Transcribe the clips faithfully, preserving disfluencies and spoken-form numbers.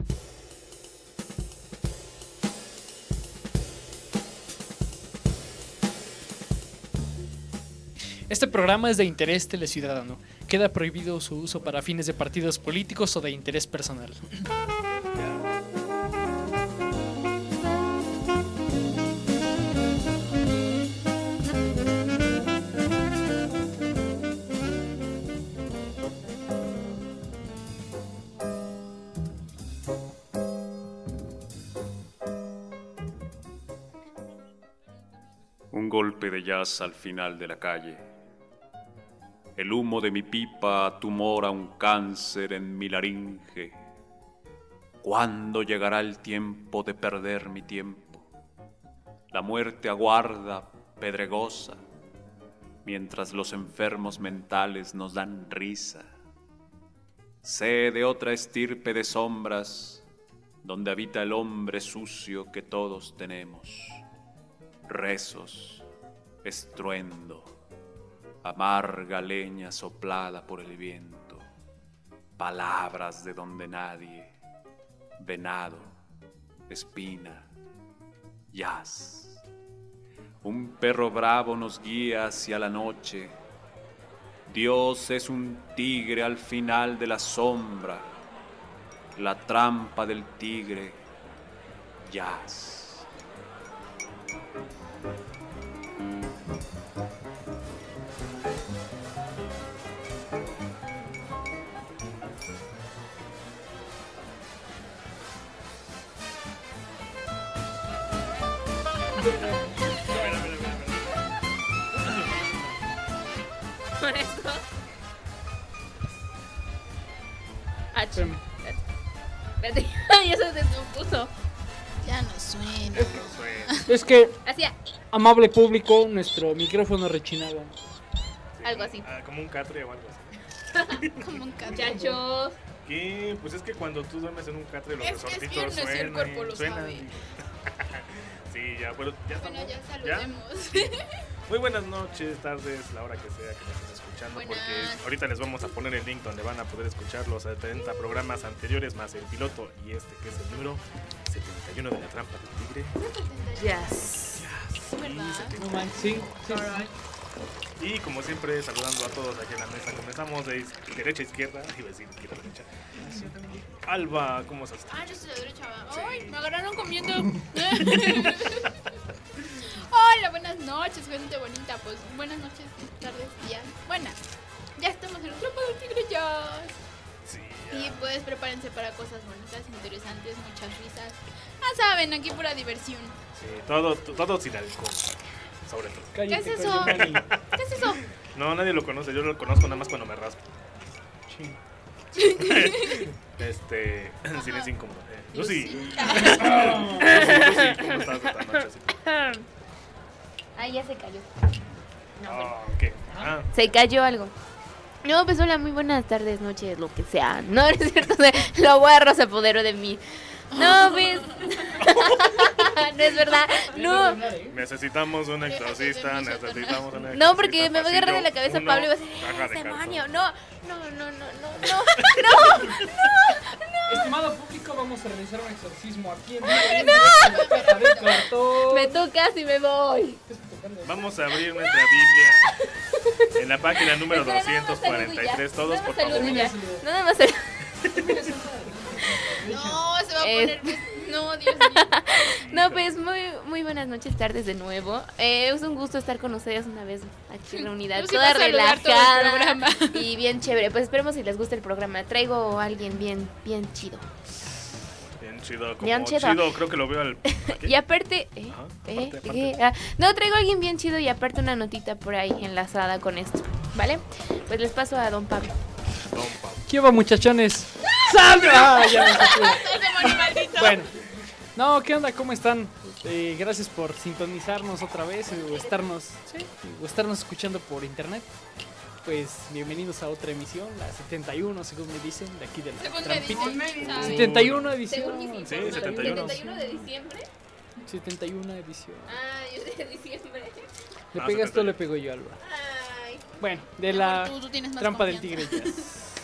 Este programa es de interés teleciudadano. Queda prohibido su uso para fines de partidos políticos o de interés personal. Un golpe de jazz al final de la calle. El humo de mi pipa tumora un cáncer en mi laringe. ¿Cuándo llegará el tiempo de perder mi tiempo? La muerte aguarda, pedregosa, mientras los enfermos mentales nos dan risa. Sé de otra estirpe de sombras, donde habita el hombre sucio que todos tenemos. Rezos, estruendo, amarga leña soplada por el viento, palabras de donde nadie, venado, espina, jazz. Un perro bravo nos guía hacia la noche. Dios es un tigre al final de la sombra, la trampa del tigre, jazz. Por esto. Ach. Espérame. Espérate, ya se descompuso. Ya no suena. Es que, Hacía amable público, nuestro micrófono rechinaba. algo así. Ah, como un catre o algo así. Como un cacho. Muchachos. ¿Qué? Pues es que cuando tú duermes en un catre los Es que es resortitos viernes y el suenan. cuerpo lo suenan. sabe. Sí, ya, bueno, ya Bueno, estamos. ya saludemos. Muy buenas noches, tardes, la hora que sea que nos estés escuchando, Buenas. porque ahorita les vamos a poner el link donde van a poder escuchar los setenta programas anteriores más el piloto y este que es el número setenta y uno de la trampa del tigre. Yes. ¿Verdad? No manches, sí, sí. Y como siempre, saludando a todos aquí en la mesa. Comenzamos de is- derecha a izquierda, iba a decir izquierda a derecha. Alba, ¿cómo estás? Ah, yo soy la derecha. Sí. Ay, me agarraron comiendo. Hola, buenas noches, gente bonita. Pues buenas noches, tardes, días. Buenas. Ya estamos en el club del tigre ya. Sí, Y ya. pues prepárense para cosas bonitas, interesantes, muchas risas. Ah, saben, aquí pura diversión. Sí, todo, todo sin alcohol, sobre todo. Cállate, ¿Qué es eso? Cayetani. ¿Qué es eso? No, nadie lo conoce, yo lo conozco nada más cuando me raspo. Ching. Este, silencio incómodo. Eh, Lucy. Lucy. Lucy, Lucy, ¿cómo estás esta noche? Ay, ya se cayó. Ah, ¿qué? Ah, Se cayó algo. No, pues hola, muy buenas tardes, noches, lo que sea. No, no es cierto, lo guarro se apoderó de mí. No, pues. No es verdad. No. necesitamos un exorcista, necesitamos un exorcista. No, porque me va a agarrar de la cabeza Uno, Pablo y va a decir, caja de "¡Es demonio! cartón". No, no, no, no, no, no. Estimado público, vamos a realizar un exorcismo aquí en la caja de cartón. Me tocas y me voy. Vamos a abrir nuestra Biblia en la página número Espera, nada más doscientos cuarenta y tres. salud Todos, ya. por Nada más favor. salud ya. Nada más salud. No, se va a Es- poner. No, Dios mío. No, pues muy, muy buenas noches, tardes de nuevo. Eh, es un gusto estar con ustedes una vez aquí reunida, Yo sí toda voy a saludar todo el relajada programa. y bien chévere. Pues esperemos si les gusta el programa. Traigo a alguien bien, bien chido. Bien chido, como Bien chido. chido. Creo que lo veo al. ¿aquí? Y aparte, ¿eh? Ajá, ¿eh? aparte, aparte. ¿eh? Ah, no, traigo a alguien bien chido y aparte una notita por ahí enlazada con esto, ¿vale? Pues les paso a don Pablo. Don Pablo. ¿Qué va, muchachones? ¡Sandra! Ah, ya me saqué. ¡Ay, demonio maldito! Bueno, no, ¿qué onda? ¿Cómo están? Eh, gracias por sintonizarnos otra vez eh, o estarnos, sí, o estarnos escuchando por internet. Pues bienvenidos a otra emisión, la setenta y uno, según me dicen, de aquí de la Segunda trampita. edición. ¿sabes? setenta y uno edición. Según mis Sí, informes, setenta y uno. setenta y uno de diciembre. setenta y uno edición. Ah, yo de diciembre. ¿Le Ah, pegas setenta y tú o uno. le pego yo, Alba? Ay. Bueno, de Mejor la tú, tú tienes más trampa del confianza. tigre jazz.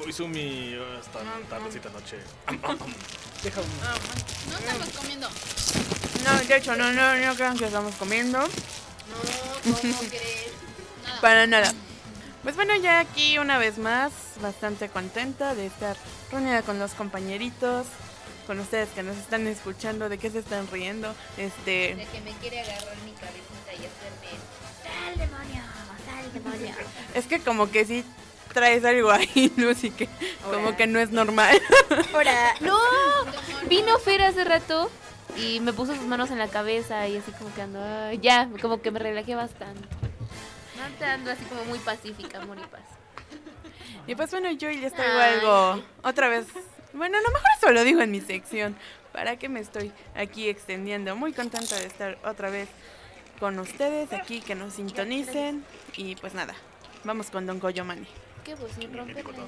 Koizumi, esta tardecita noche. Deja un... No estamos comiendo. No, de hecho, no, no, no crean que estamos comiendo. No, ¿cómo crees? Nada. Para nada. Pues bueno, ya aquí una vez más, bastante contenta de estar reunida con los compañeritos, con ustedes que nos están escuchando, de qué se están riendo. Este, De que me quiere agarrar mi cabecita y hacerme... ¡Sal, demonio! ¡Sal, demonio! es que como que sí traes algo ahí, Lucy, que como que no es normal. ¡Ahora! ¡No! Vino Fer hace rato y me puso sus manos en la cabeza y así como que ando... ay, ya, como que me relajé bastante. No te ando así como muy pacífica, amor y paz. Y pues bueno, yo les traigo Ay. algo otra vez. Bueno, a lo mejor eso lo digo en mi sección. ¿Para qué me estoy aquí extendiendo? Muy contenta de estar otra vez con ustedes aquí, que nos sintonicen. Y pues nada, vamos con Don Koyomani. ¿Qué vos sin romper la...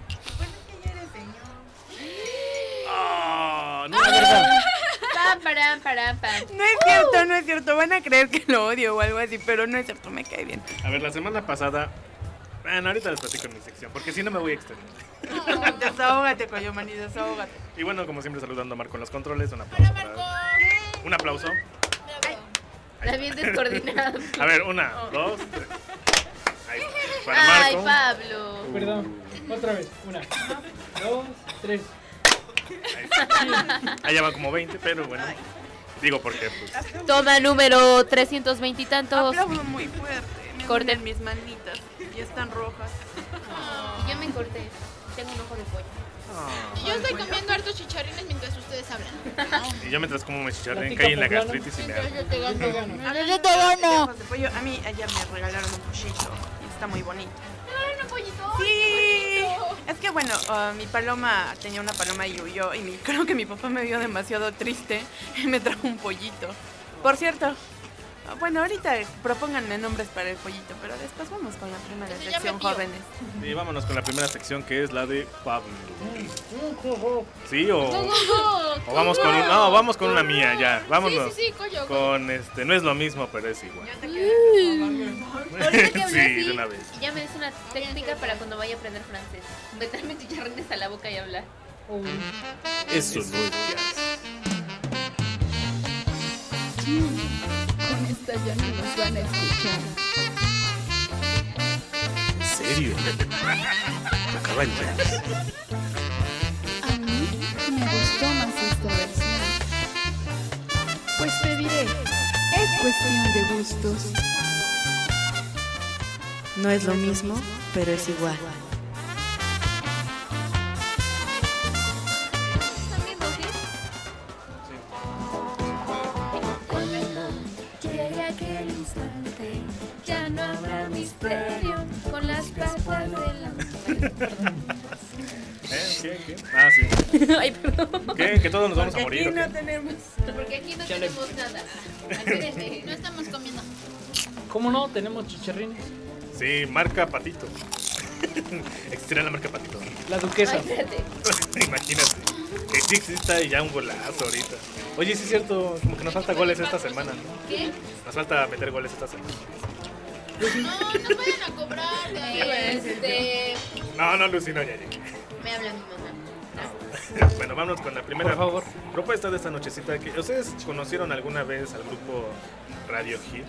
Ah, no, Pam, param, param, pam. No es cierto, no es cierto. Van a creer que lo odio o algo así, pero no es cierto, me cae bien. A ver, la semana pasada. Bueno, ahorita les platico en mi sección, porque si no me voy a extender. Desahógate, Koyomani, desahógate. Y bueno, como siempre, saludando a Marco en los controles. Un aplauso. Hola, Marco. para- Un aplauso. Bravo. Está bien descoordinado. A ver, una, dos, tres. Ahí está. Para Ay, Marco. Pablo. Perdón, otra vez. Una, dos, tres. Ahí está. Allá van como veinte, pero bueno. Digo porque, pues. Toma número trescientos veinte y tantos. Aplaudo muy fuerte. Me Corten. duelen mis manitas y están rojas. Yo me corté. Tengo un ojo de pollo. Yo estoy comiendo hartos chicharrines mientras ustedes hablan. Y yo mientras como me chicharrén, Platica, caí en la poblano. gastritis y me Mientras hago. yo te gano. Gano. A ver, yo te gano. Ojos de pollo. A mí ayer me regalaron un pollito y está muy bonito. ¿Un pollito? Sí, es que bueno, uh, mi paloma tenía una paloma y huyó y mi- creo que mi papá me vio demasiado triste y me trajo un pollito. Por cierto, uh, bueno, ahorita propónganme nombres para el pollito, pero después vamos con la primera Que se sección, llame tío. jóvenes. Y vámonos con la primera sección, que es la de Pablo. ¿Sí? O, o vamos con un- no, vamos con una mía ya. Vámonos. Sí, sí, sí, coyo. Con este, no es lo mismo, pero es igual. Ahorita que hablé Sí, así, de una vez. ya me des una técnica para cuando vaya a aprender francés. Meterme chicharrones a la boca y hablar. Eso no es jazz. Con esta ya no nos van a escuchar. ¿En serio? Acaba el jazz. A mí me gustó más esta versión. Pues te diré, es cuestión de gustos. No es lo mismo, pero es igual. ¿También vos, sí? Llegue aquel instante, ya no habrá misterio con las patas de la... ¿Eh? ¿Qué? ¿Qué? Ah, sí. Ay, perdón. ¿Qué? ¿Que todos nos vamos a Porque morir? aquí ¿o no qué? tenemos. Porque aquí no Ya le- tenemos nada. Espérenme. No estamos comiendo. ¿Cómo no? Tenemos chicharrines. Sí, marca Patito. Existirá la marca Patito. La duquesa. Ay, espérate. Imagínate. Que sí exista y ya un golazo ahorita. Oye, sí es cierto, como que nos falta goles esta semana, ¿no? ¿Qué? Nos falta meter goles esta semana. No, no vayan a cobrar. de ahí. Este... No, no, Lucy, no, ya llegué. Me habla mi mamá. Bueno, vámonos con la primera Por favor. propuesta de esta nochecita. Que, ¿ustedes conocieron alguna vez al grupo Radio Hit?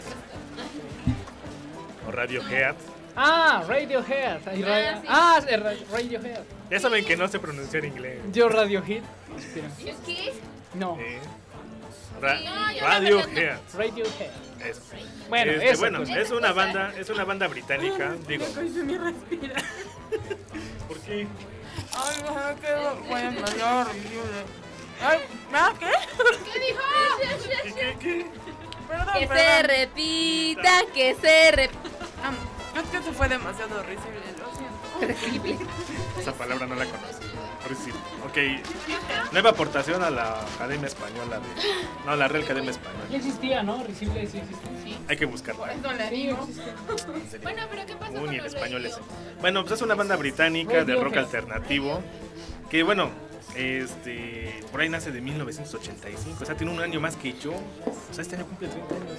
¿O Radio Head? Ah, Radiohead. Ay, ra- Ah, sí. Ah, eh, ra- Radiohead. Ya saben que no sé pronunciar inglés. Yo Radiohead. Espera. ¿Qué? No, ¿eh? Ra- No, ya Radio la verdad Head. Radiohead. Eso. Bueno, Este, eso, bueno, pues. es una banda, es una banda británica, digo. Koizumi respira. ¿Por qué? Ay, no, qué bueno, no, horrible. Ay, ¿ah, qué? ¿Qué dijo? ¿Qué, qué, qué? Perdón, Que se perdón. repita, que se repita. Ah, es que eso fue demasiado risible, lo siento. Esa palabra no la conozco. Recibo. Ok. Nueva aportación a la Academia Española de. No, a la Real Academia Ya Española. existía, ¿no? Risible sí existía. Hay que buscarla. Eso le Sí, digo. existe. En serio. Bueno, pero ¿qué pasó Uy, con ni el los español radio? ese. Bueno, pues es una banda británica de rock Radiohead. alternativo. Que bueno, este. Por ahí nace de mil novecientos ochenta y cinco. O sea, tiene un año más que yo. O sea, este año cumple treinta años.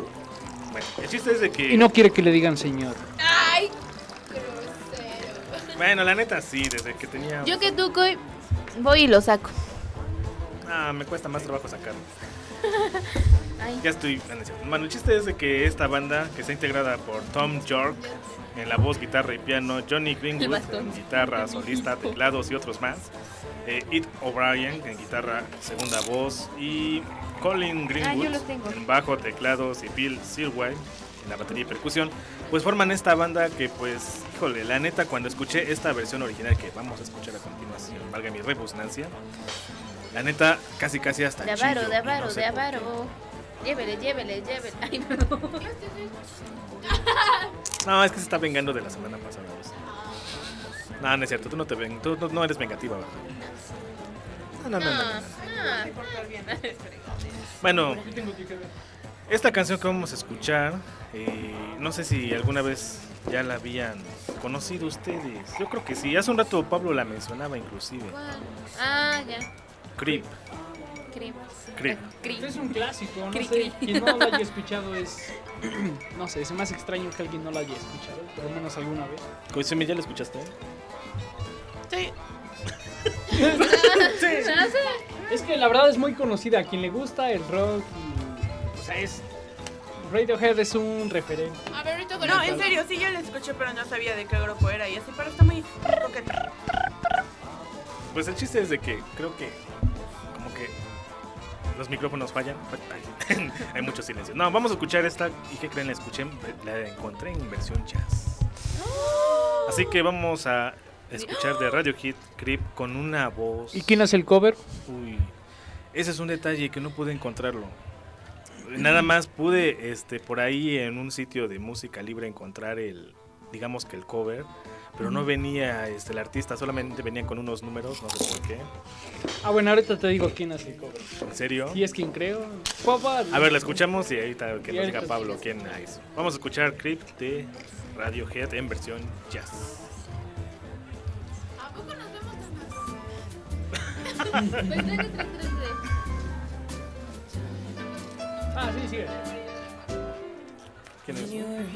Bueno, el chiste es de que. Y no quiere que le digan señor. Ay, grosero. Bueno, la neta sí, desde que tenía... Yo que tú, Coy, voy y lo saco. Ah, me cuesta más trabajo sacarlo. Ay. Ya estoy... Bueno, el chiste es de que esta banda, que está integrada por Tom York en la voz, guitarra y piano, Johnny Greenwood en guitarra, solista, teclados y otros más, eh, Ed O'Brien en guitarra, segunda voz, y Colin Ah, yo Greenwood los tengo. en bajo, teclados y Bill Sirway en la batería y percusión, pues forman esta banda que pues, híjole, la neta cuando escuché esta versión original que vamos a escuchar a continuación, valga mi repugnancia, la neta casi casi hasta De avaro, chillo, de y no avaro, sé de por qué. avaro. Llévele, llévele, llévele. Ay, perdón. No, es que se está vengando de la semana pasada. ¿Ves? No, no es cierto, tú no te ven, tú no, no eres vengativa, ¿verdad? No, no, no, no, no, no. Bueno, esta canción que vamos a escuchar, eh, no sé si alguna vez ya la habían conocido ustedes. Yo creo que sí, hace un rato Pablo la mencionaba inclusive. ¿Cuál? Ah, ya. Creep, Creep. Creep. Creep. Es un clásico, no Cri, sé, cri. quien no lo haya escuchado es... No sé, es más extraño que alguien no lo haya escuchado, por lo menos alguna vez. Coisumi, ¿ya la escuchaste? Sí. Es que la verdad es muy conocida, a quien le gusta el rock y... O sea, es... Radiohead es un referente. A ver, ahorita con No, el- en serio, sí, yo la escuché, pero no sabía de qué grupo era y así, pero está muy coqueta. Pues el chiste es de que creo que como que los micrófonos fallan. Ay, hay mucho silencio. No, vamos a escuchar esta. ¿Y qué creen? La escuché, la encontré en versión jazz. Así que vamos a escuchar de Radiohead Creep con una voz. ¿Y quién hace el cover? Uy, ese es un detalle que no pude encontrarlo. Nada más pude este por ahí en un sitio de música libre encontrar el, digamos que el cover, pero no venía este el artista, solamente venía con unos números, no sé por qué. Ah, bueno, ahorita te digo quién hace el cover. ¿En serio? Si es quien creo. Papá, A ver, la escuchamos y ahorita que Y nos diga ahorita- Pablo quién es. Vamos a escuchar Creep de Radiohead en versión jazz. ¿A poco nos vemos tan Pues tres, tres, tres, tres. Ah, sí, sigue. ¿Quién es?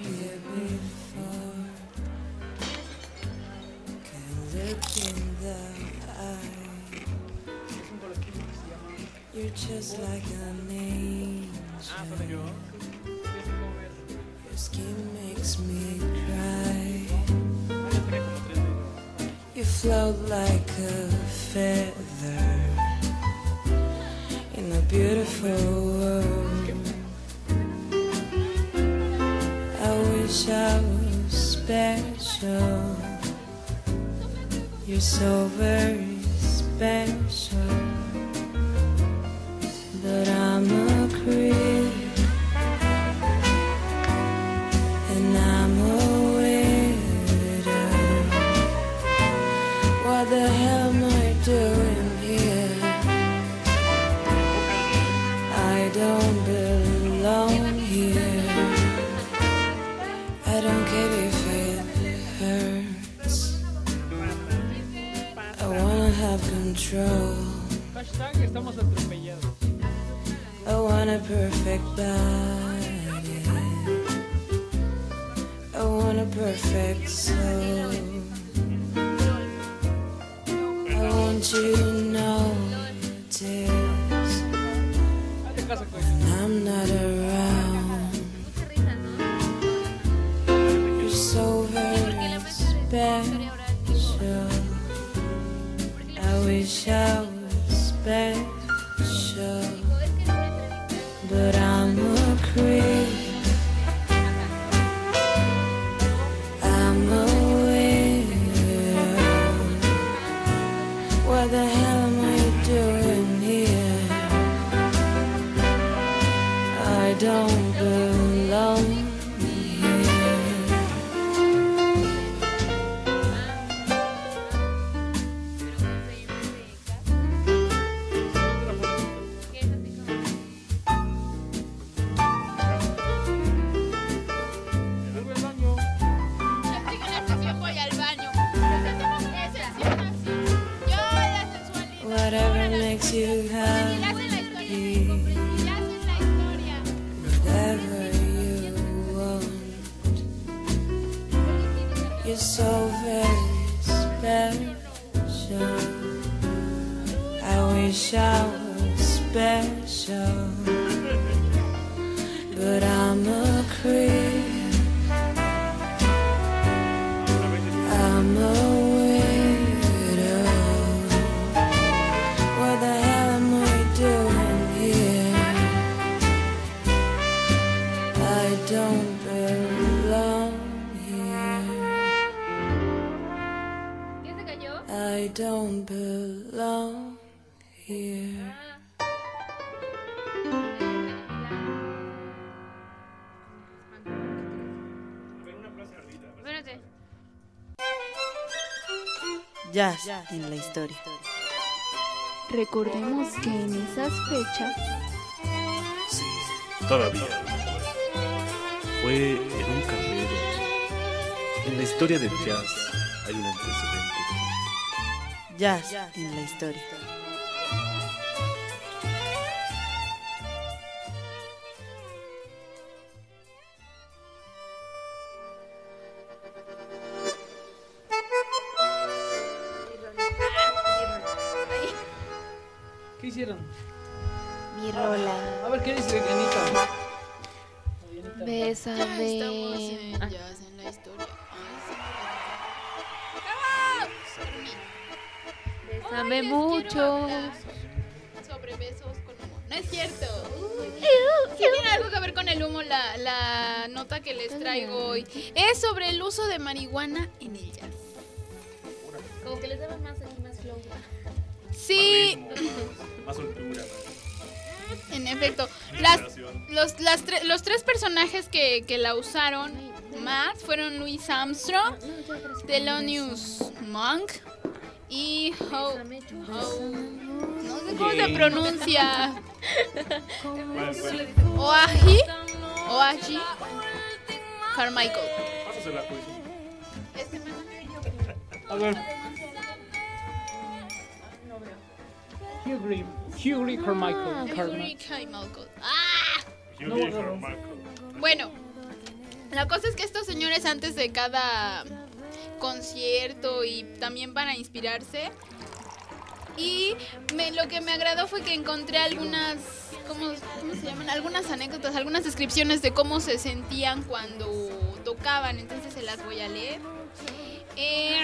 You're just like an angel. Your skin makes me cry. You float like a feather in a beautiful world. I wish I was special. You're so very special. But I'm a creep, and I'm a widow. What the hell am I doing here? I don't belong here. I don't care if it hurts. I wanna have control. Hashtag estamos atropellados. I want a perfect body. I want a perfect soul. I want you to know it is. Hazte caso, Coy. I'm not around. You're so very special. I wish I was special. But I'm a creep. I'm a widow. What the hell am I doing here? I don't belong here. Vuelve al baño. Yo en la sesión voy al baño. Hacemos sesión así. Yo la sensualidad. Whatever makes you Y ya hacen la happy. historia. Y ya hacen la historia. Whatever you want. You're so very special. I wish I was special, but I'm a creep. I'm a widow. What the hell am I doing here? I don't belong here. ¿Quién se cayó? I don't belong here. Espérate. Jazz en la historia. Recordemos que en esas fechas Sí, todavía. Fue en un carrero. En la historia del jazz hay un antecedente. Jazz en la historia. ¿Qué hicieron? Mi rola. A ver, ¿qué dice Dianita? Dianita. Bésame. estamos en Ah, Jazz en la historia. Bésame Ay, les mucho. quiero hablar sobre besos con humo. No es cierto. Sí tiene algo que ver con el humo la, la nota que les traigo hoy. Es sobre el uso de marihuana en el jazz. Como que les daba más aquí, más flow. Sí, Más soltura. en efecto. Las, los, las tre- los tres personajes que, que la usaron más fueron Louis Armstrong, Thelonious Monk y Ho... Ho- no sé cómo se pronuncia. Oaji. Oaji Carmichael. Pásasela, pues. A ver. Hugh Green. Hugh Green Carmichael. Henry Carmichael. Carmichael. ¡Ah! No, no, no. Bueno, la cosa es que estos señores antes de cada concierto y también para inspirarse, y me, lo que me agradó fue que encontré algunas, ¿cómo, cómo se llaman? Algunas anécdotas, algunas descripciones de cómo se sentían cuando tocaban, entonces se las voy a leer. Eh,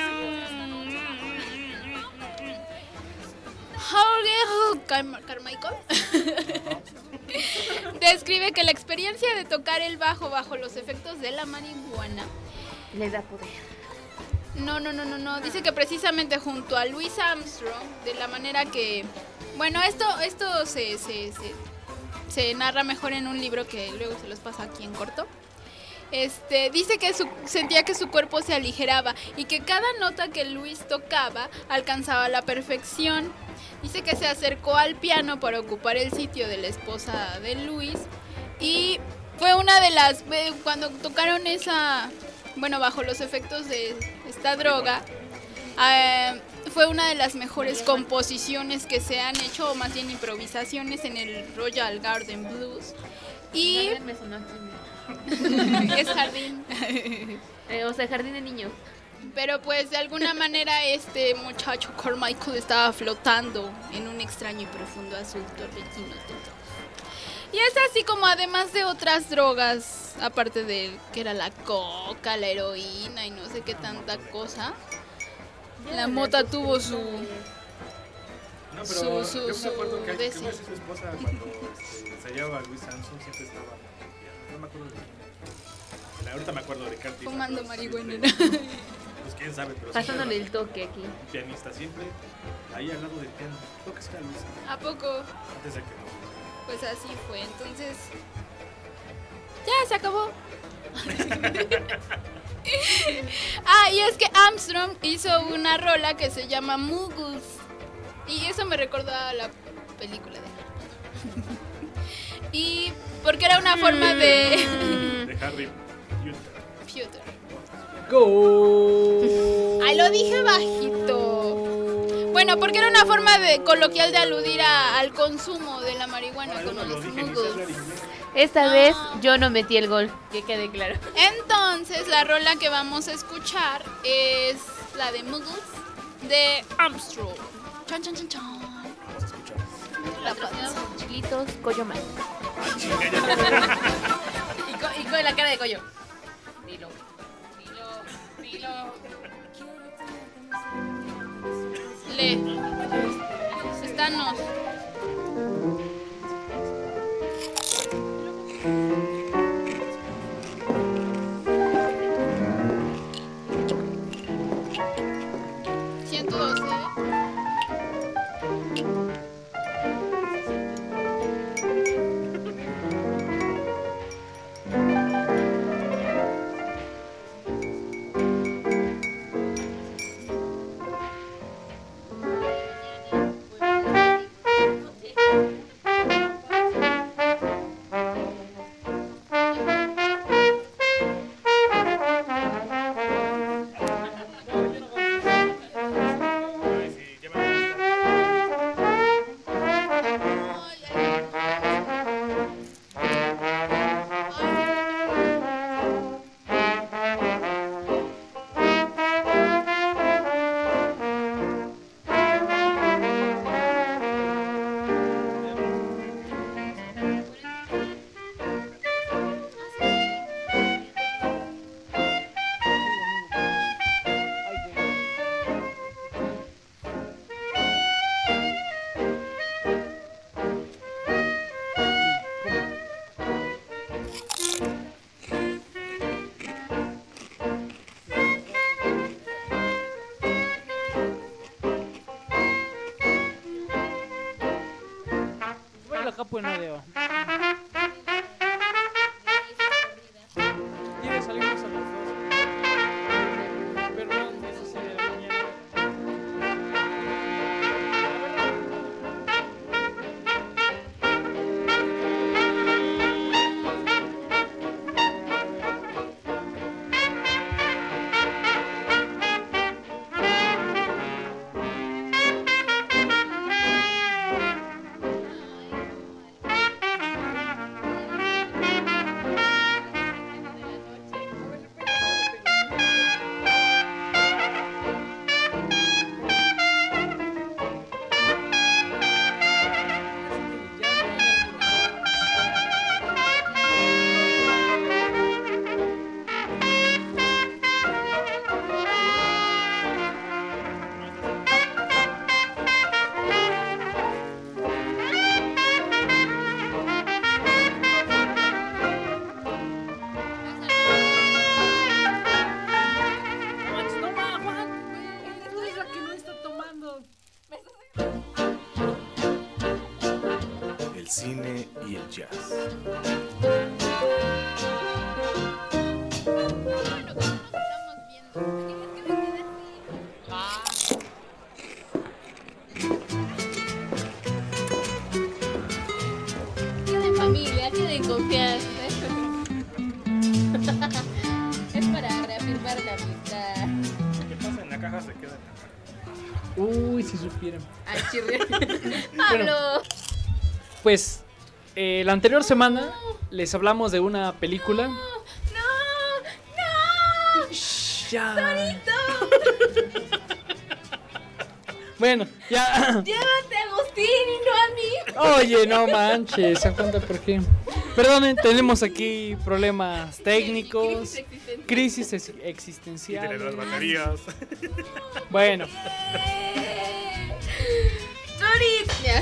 Jorge Car- Carmichael describe que la experiencia de tocar el bajo bajo los efectos de la marihuana. Les da poder. No, no, no, no, no. Dice que precisamente junto a Louis Armstrong, de la manera que... Bueno, esto, esto se, se, se, se narra mejor en un libro que luego se los pasa aquí en corto. Este, dice que su- sentía que su cuerpo se aligeraba y que cada nota que Louis tocaba alcanzaba la perfección. Dice que se acercó al piano para ocupar el sitio de la esposa de Louis y fue una de las... eh, Cuando tocaron esa... Bueno, bajo los efectos de esta droga, eh, fue una de las mejores composiciones que se han hecho, o más bien improvisaciones, en el Royal Garden Blues. Y Me sonó aquí. es jardín. Eh, o sea, jardín de niños. Pero pues de alguna manera este muchacho Carmichael estaba flotando en un extraño y profundo azul torbellino de drogas. Y es así como, además de otras drogas, aparte de que era la coca, la heroína y no sé qué tanta cosa, la mota tuvo su... No, Su- pero su- yo su me acuerdo que, que beso. una vez su esposa cuando este, se hallaba a Louis Armstrong siempre estaba... No me acuerdo de... la- Ahorita me acuerdo de Curtis. Fumando pero marihuana. siempre- Pues quién sabe, pero siempre Pasándole era el toque aquí. un pianista siempre ahí al lado del piano. Creo que era Louis Armstrong, ¿A poco? antes de que no. Pues así fue, entonces... Ya, se acabó. Ah, y es que Armstrong hizo una rola que se llama Muggles. Y eso me recordó a la película de Y porque era una forma de... De Harry Potter. Potter. Go. Ay, lo dije bajito. Bueno, porque era una forma de coloquial de aludir a- al consumo de la marihuana Ahora yo con no lo los dije ni sé hablar Muggles. inglés. Esta vez yo no metí el gol, que quede claro. Entonces, la rola que vamos a escuchar es la de Muggles de Armstrong. Chan, chan, chan, chan. Vamos a escuchar. La paz. Chilitos, Coyo Man. Ah, chinga, ya. Y, co- y con la cara de Coyo. Dilo. Le. Estanos. ciento doce. Ay, sí, ya me voy a estar. Bueno, acá pues no debo. Digo, salimos a las dos. Perdón, eso sí de la mañana. No más, Juan. Tú eres la que no está tomando. El cine y el jazz. Bueno, como nos estamos viendo. Queden familia, queden confianza. Es para reafirmar la amistad. Lo que pasa en la caja se queda en la caja. Uy, si supieran. Ay, chirre. Pablo. Pues, eh, la anterior semana les hablamos de una película. No, no. Shh, ya. Bueno, ya. Llévate a Agustín y no a mí. Oye, no manches, ¿se cuenta por qué? Perdonen, tenemos aquí problemas técnicos, crisis ex- Y tener las existenciales. baterías. Bueno, Torita.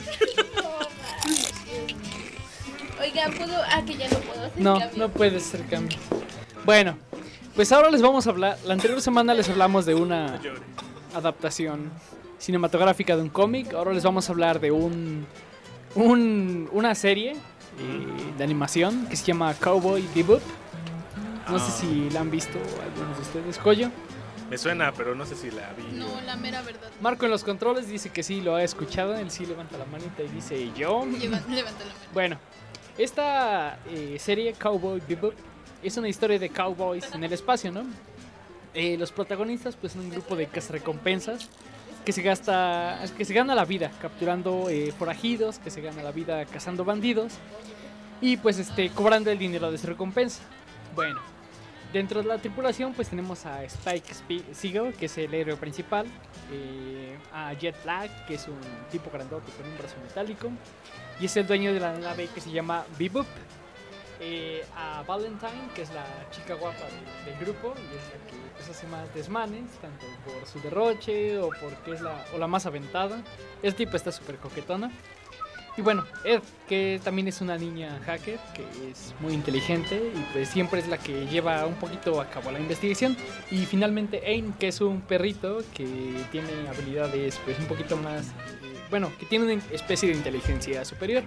Oigan, ¿puedo? Ah, que ya no puedo hacer no, cambio. no puede ser cambio. Bueno, pues ahora les vamos a hablar. La anterior semana les hablamos de una No llores. adaptación cinematográfica de un cómic. Ahora les vamos a hablar de un, un una serie eh, de animación que se llama Cowboy Bebop. No sé Ah. si la han visto algunos de ustedes. Coyo. Me suena, pero no sé si la vi. No, la mera verdad. Marco en los controles dice que sí lo ha escuchado. Él sí levanta la manita y dice yo. Lleva- levanta la mano. Bueno, esta eh, serie Cowboy Bebop es una historia de cowboys en el espacio, ¿no? Eh, los protagonistas pues son un grupo de cazarrecompensas que se gasta, que se gana la vida capturando eh, forajidos, que se gana la vida cazando bandidos y pues este cobrando el dinero de su recompensa. Bueno, dentro de la tripulación pues tenemos a Spike Spe- Seagull, que es el héroe principal, eh, a Jet Black, que es un tipo grandote con un brazo metálico, y es el dueño de la nave que se llama Bebop, eh, a Valentine, que es la chica guapa de- del grupo, y es la que pues, hace más desmanes, tanto por su derroche o porque es la, o la más aventada. Este tipo está súper coquetona. Y bueno, Ed, que también es una niña hacker, que es muy inteligente y pues siempre es la que lleva un poquito a cabo la investigación. Y finalmente Aim, que es un perrito que tiene habilidades pues un poquito más, eh, bueno, que tiene una especie de inteligencia superior.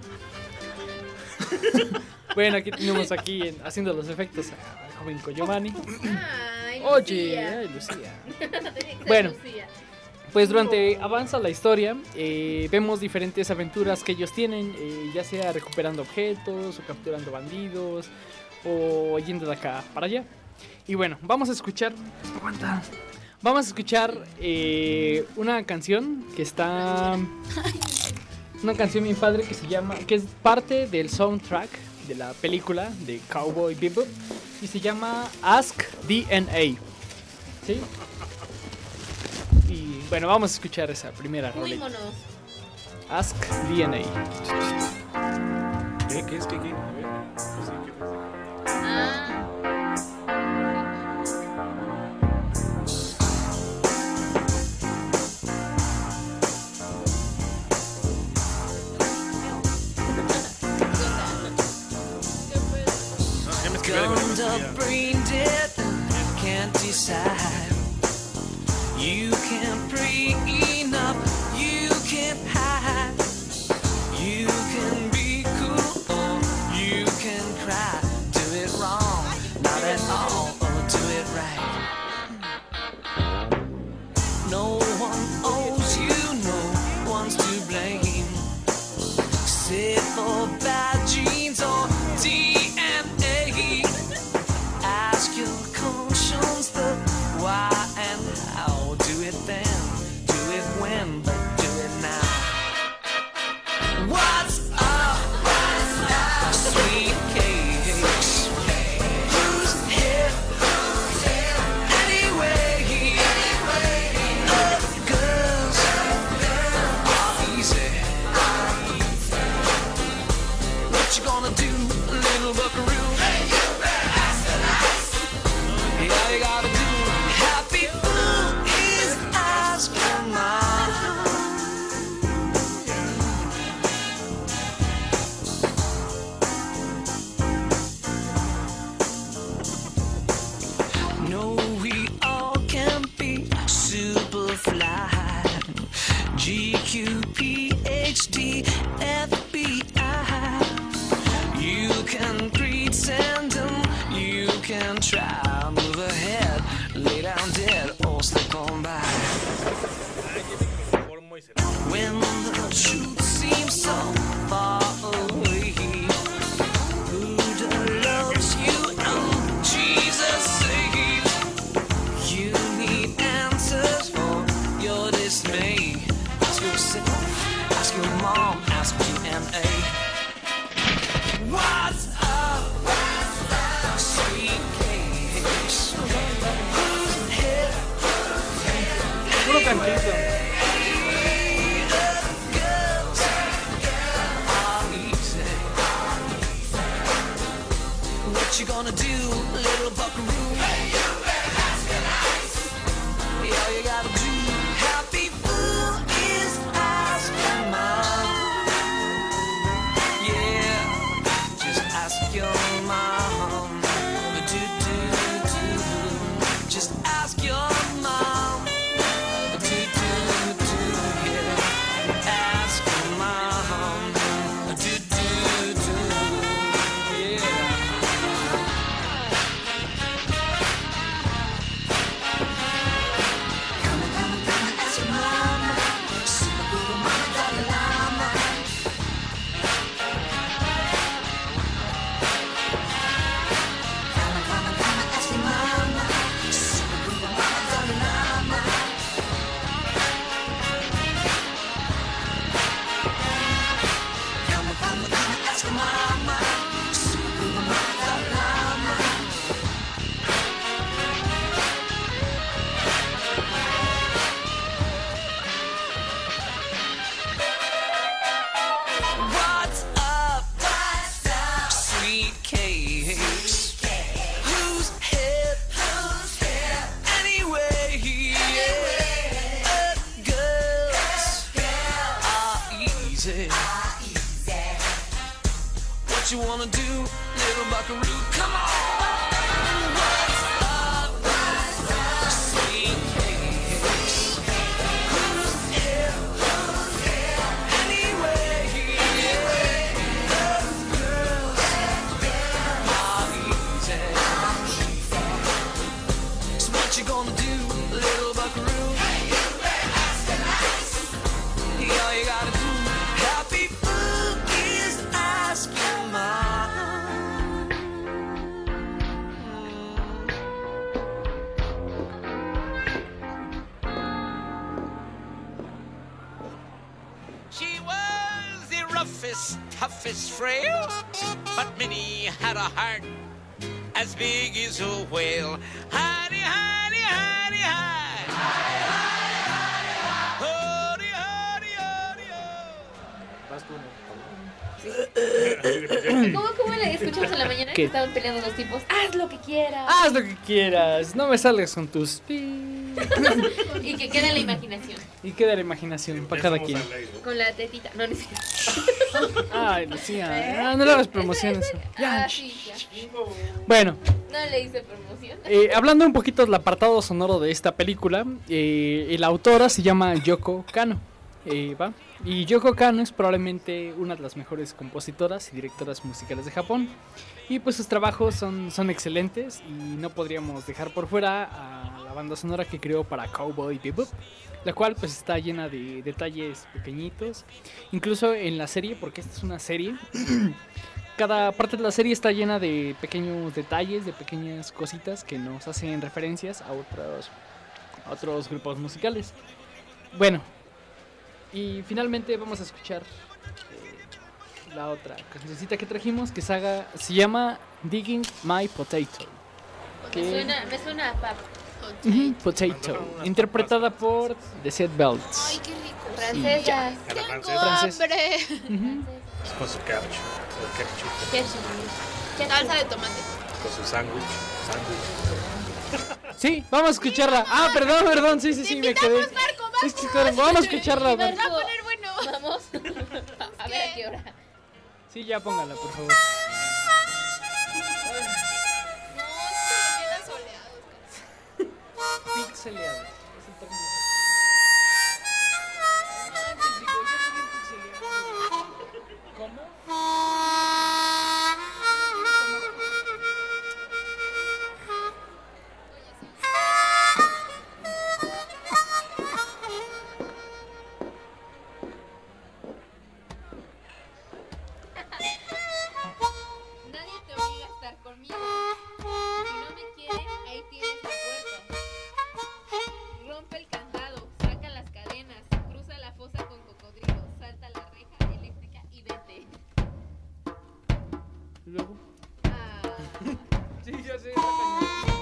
Bueno, aquí tenemos aquí en- haciendo los efectos al joven Koyomani. Ay, Oye, Lucía. ay, Lucía. Tenía que ser Bueno. Lucía. Pues durante avanza la historia, eh, vemos diferentes aventuras que ellos tienen, eh, ya sea recuperando objetos, o capturando bandidos, o yendo de acá para allá. Y bueno, vamos a escuchar. Aguanta. Vamos a escuchar eh, una canción que está. Una canción bien padre que se llama. Que es parte del soundtrack de la película de Cowboy Bebop. Y se llama Ask D N A. ¿Sí? Y bueno, vamos a escuchar esa primera rolita. Fuímonos. Ask D N A. ¿Qué? ¿Qué es? ¿Qué? ¿Qué? A ver. No sé qué es. Ah. No, ya me escribí de Gummed ya. up, brain dead, can't decide. You can't breathe up, you can't hide. You can be cool or you can cry. Do it wrong, not at all, or do it right. No one owes you, no one's to blame. Sit for bad genes or D N A. Ask your conscience the why and how. Do it then, do it when, but do it now. What's up, sweet cakes? Who's here anyway? Oh, girls are easy. What you gonna do, little buckaroo? Yeah, you gotta do. Happy fool is asking mine. No, we all can be super fly. G Q, P H D, F B I. You can pretend them, you can try. Move ahead, lay down dead, or slip on by. Ay, tiene que me conformo y se la- When the truth seems so far away, Buddha loves you and Jesus saves. You need answers for your dismay. Ask yourself, ask your mom, ask D N A. What's up, sweet cakes? Who's here? Puro cantito. Girls are easy. What you gonna do, little buckaroo? Yeah, you gotta do. Happy fool is asking mom. Yeah, just ask your mom. Do do do. Just ask your mom. Do do do. Yeah, ask your mom. Do do do. Yeah. easy. What you wanna do, little buckaroo? Come on! What's up, sweet cakes? Who's here? Anyway, those girls are easy. So what you gonna do, little buckaroo? All you gotta do, happy fool, is ask your mom. She was the roughest, toughest frail, but Minnie had a heart as big as a whale. Honey, honey, honey, honey. Honey, honey, honey, honey. ¿Cómo, cómo le escuchamos en la mañana ¿Qué? que estaban peleando los tipos? Haz lo que quieras. Haz lo que quieras, no me salgas con tus pi. Y que quede la imaginación. Y queda la imaginación para cada quien. Con la tetita. No, ni siquiera. Ay, Lucía, ah, no le hagas promoción a eso. Ya. Ah, sí, ya. Bueno, No le hice promoción. eh, hablando un poquito del apartado sonoro de esta película, eh, la autora se llama Yoko Kanno. Eh, ¿va? Y Yoko Kanno es probablemente una de las mejores compositoras y directoras musicales de Japón. Y pues sus trabajos son, son excelentes y no podríamos dejar por fuera a la banda sonora que creó para Cowboy Bebop, la cual pues está llena de detalles pequeñitos. Incluso en la serie, porque esta es una serie, cada parte de la serie está llena de pequeños detalles, de pequeñas cositas que nos hacen referencias a otros, a otros grupos musicales. Bueno, y finalmente vamos a escuchar eh, la otra cancioncita que trajimos, que se, haga, se llama Digging My Potato. Me ¿Qué? suena, me suena a pap. Ujú, Potato, interpretada por The Set Belts. Ay, qué rico. Francesa. A la Tengo francesa, Francés. hambre. Ujú. con su ketchup, su ketchup, Ketchup. Salsa de tomate. con su sándwich, sándwich. Sí, vamos a escucharla. Ah, perdón, perdón, sí, sí, sí, me quedé. Marco, vamos. Es que, claro, vamos a escucharla. Marco. Va a poner bueno. Vamos. A ver a qué hora. Sí, ya póngala, por favor. No, se me queda soleado. Pixeleado. Es el término. ¿Cómo? Nadie te obliga a estar conmigo. Si no me quieres, ahí tienes la puerta. Rompe el candado, saca las cadenas, cruza la fosa con cocodrilos, salta la reja eléctrica y vete. Luego. Ah. Sí, ya sé, está cañón.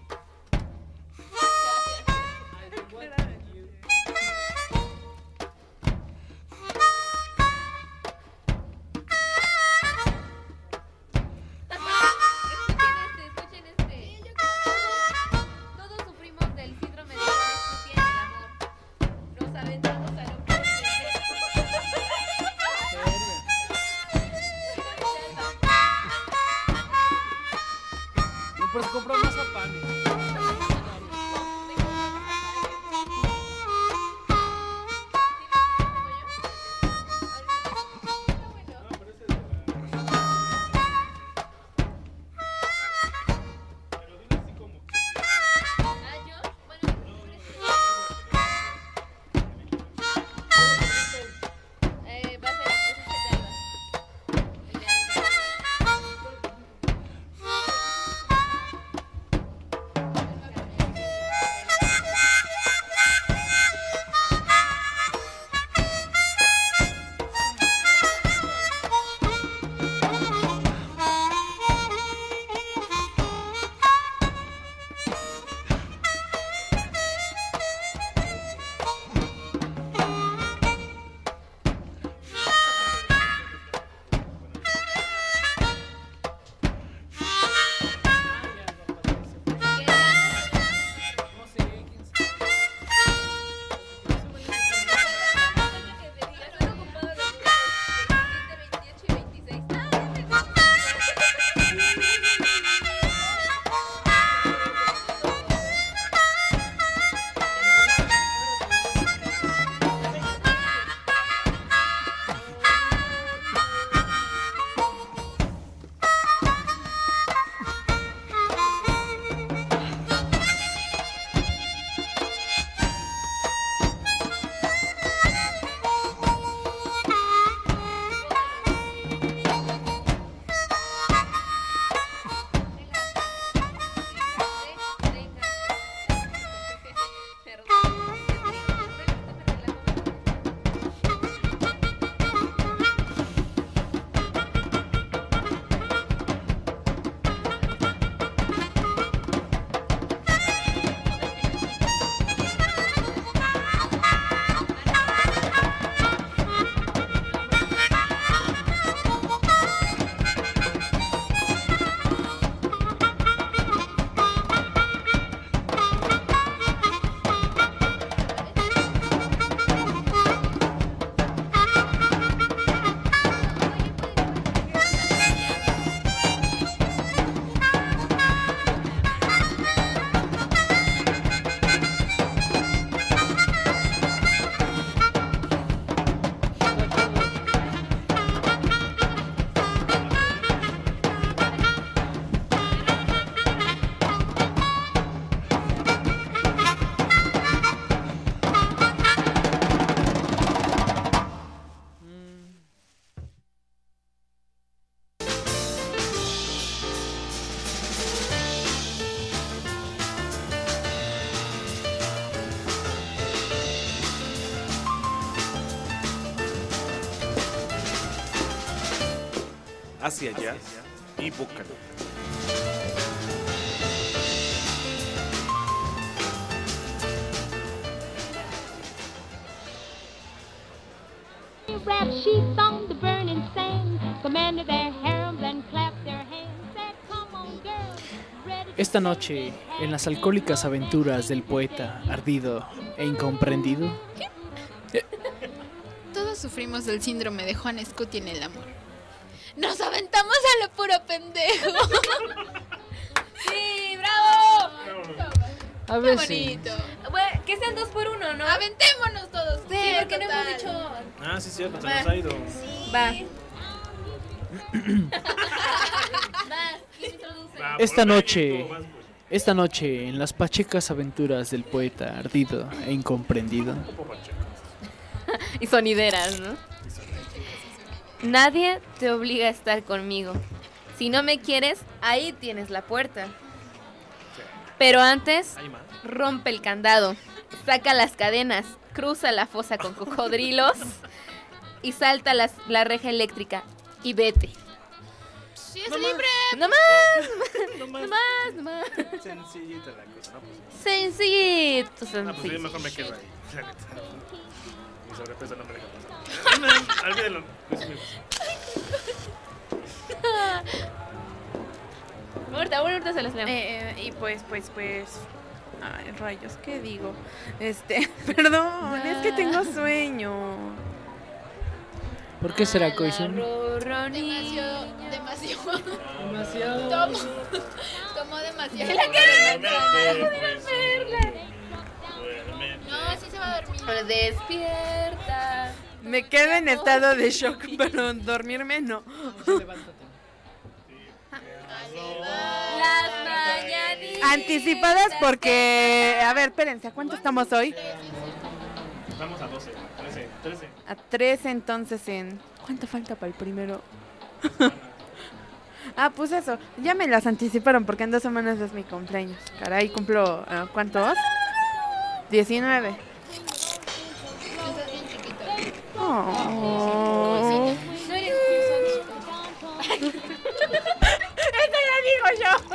Escuchen este, escuchen este. Todos sufrimos del síndrome de Rasputin en el amor. Nos aventamos a lo que Pues compró más zapanes. Eh, va a ser ese es el de Alba. El de Alba. Hacia Jazz y Vocaloid. Wrap sheets on the burning sand, commanded their harems and clapped their hands, said, "Come on, girls, ready to Esta noche, en las alcohólicas aventuras del poeta ardido e incomprendido, Todos sufrimos del síndrome de Juan Scuti en el amor. Nos aventamos a lo puro pendejo. ¡Sí, bravo! a Qué veces... bonito. Bueno, que sean dos por uno, ¿no? Aventémonos todos. Sí, porque no hemos dicho... Ah, sí, cierto, se Va. nos ha ido. Va. Vas, ¿quién introduce? Va, Esta por noche, México, vas, pues. esta noche, en las pachecas aventuras del poeta ardido e incomprendido, Y sonideras, ¿no? Nadie te obliga a estar conmigo. Si no me quieres, ahí tienes la puerta. Pero antes, Hay más. rompe el candado, saca las cadenas, cruza la fosa con cocodrilos y salta las- la reja eléctrica y vete. Sí, es libre. ¡No más! No ¡No más. más! ¡No más! Sencillita la cosa, ¿no? Pues, Sencillito, no, pues yo sencillo. mejor me quedo ahí. La neta. Mi sobrepeso no me deja pasar. No, olvídalo. Pues, mi- Ahorita, ahorita se los leo. Eh, eh, y pues, pues, pues. Ay, rayos, ¿qué digo? Este, perdón, es que tengo sueño. ¿por qué será, La Koizun? Demasiado, demasiado. Demasiado. Tomo, tomo demasiado. ¡La cara! Pues, duérmete. No, sí se va a dormir. Despierta. Me quedo en estado de shock, pero dormirme no. Las mañanitas. Anticipadas porque. A ver, espérense, ¿a cuánto estamos hoy? Vamos a doce, trece, trece. A tres entonces en... ¿Cuánto falta para el primero? Ah, pues eso, ya me las anticiparon porque en dos semanas es mi cumpleaños. Caray, cumplo... ah, ¿cuántos? diecinueve. Estás bien chiquito. Oh. No eres tú, ¡Ese ya digo yo!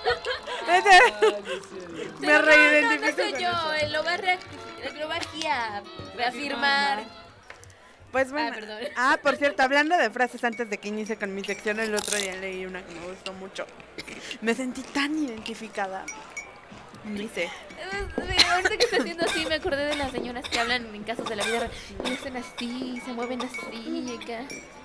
Ese... Me No, no, reidentifico no soy con yo, eso. él lo va, a re- lo va aquí a reafirmar. Pues bueno. Ah, perdón. Ah, por cierto, hablando de frases antes de que inicie con mi sección, el otro día leí una que me gustó mucho. Me sentí tan identificada. Dice, Sí, ahorita que está haciendo así, me acordé de las señoras que hablan en casos de la vida real. Y hacen así, se mueven así y acá.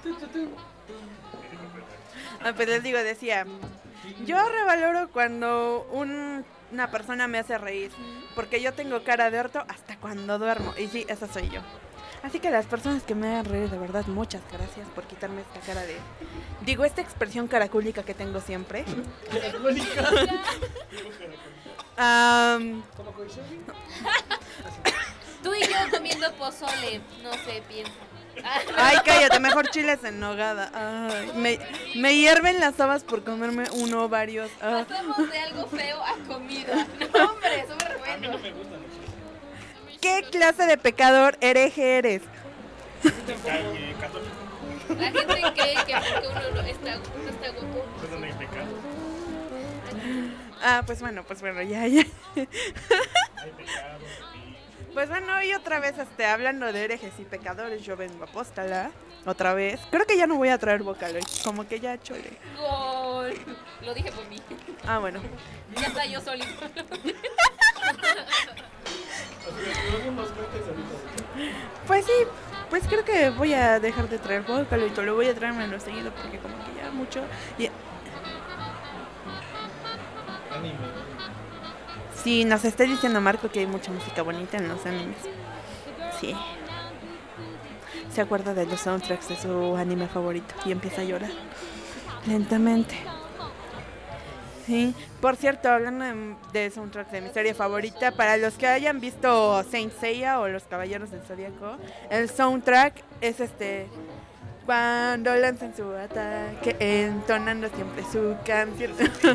ah, pues les digo, decía, yo revaloro cuando un- una persona me hace reír, porque yo tengo cara de orto hasta cuando duermo. Y sí, esa soy yo. Así que las personas que me hagan reír, de verdad, muchas gracias por quitarme esta cara de... Digo, esta expresión caracúlica que tengo siempre. Am, Tú y yo comiendo pozole, no sé, piensa. ay, cállate, mejor chiles en nogada. Ay, me, me hierven las habas por comerme uno o varios. Ah. Pasamos de algo feo a comida. No, hombre, súper bueno. ¿Qué clase de pecador hereje eres? La gente cree que porque uno no está, uno está guapo. Eso no hay pecado. Ah, pues bueno, pues bueno, ya, ya. Hay pecado, sí. Pues bueno, y otra vez este, hablando de herejes y pecadores, yo vengo apóstala. Otra vez. Creo que ya no voy a traer vocal hoy. Como que ya chole. Gol. Lo dije por mí. Ah, bueno. Ya está yo solito. Pues sí, pues creo que voy a dejar de traer vocal y todo. Lo voy a traer menos seguido porque como que ya mucho. Y... Sí, nos está diciendo Marco que hay mucha música bonita en los animes. Sí. Se acuerda de los soundtracks de su anime favorito y empieza a llorar. Lentamente. Sí. Por cierto, hablando de, de soundtracks de mi serie favorita, para los que hayan visto Saint Seiya o Los Caballeros del Zodíaco, el soundtrack es este... Cuando lanzan su ataque, entonando siempre su canción.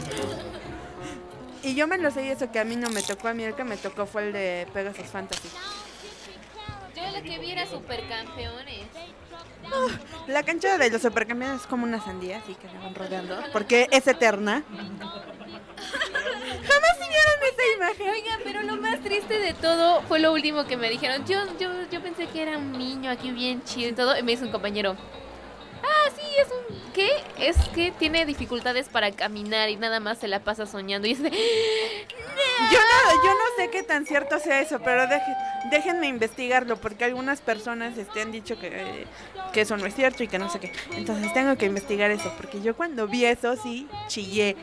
Y yo me lo sé y eso que a mí no me tocó, a mí el que me tocó fue el de Pegasus Fantasy. Yo la que vi era Supercampeones. La cancha de los supercampeones es como una sandía, así que la van rodeando, porque es eterna. Jamás vieron esa imagen. Oigan, pero lo más triste de todo fue lo último que me dijeron. Yo, yo, yo pensé que era un niño aquí bien chido y todo. Y me dice un compañero, ah, sí, es un... ¿Qué? Es que tiene dificultades para caminar y nada más se la pasa soñando. Y es de... Yo no, yo no sé qué tan cierto sea eso, pero deje- déjenme investigarlo, porque algunas personas este, han dicho que, eh, que eso no es cierto y que no sé qué. Entonces tengo que investigar eso, porque yo cuando vi eso sí chillé.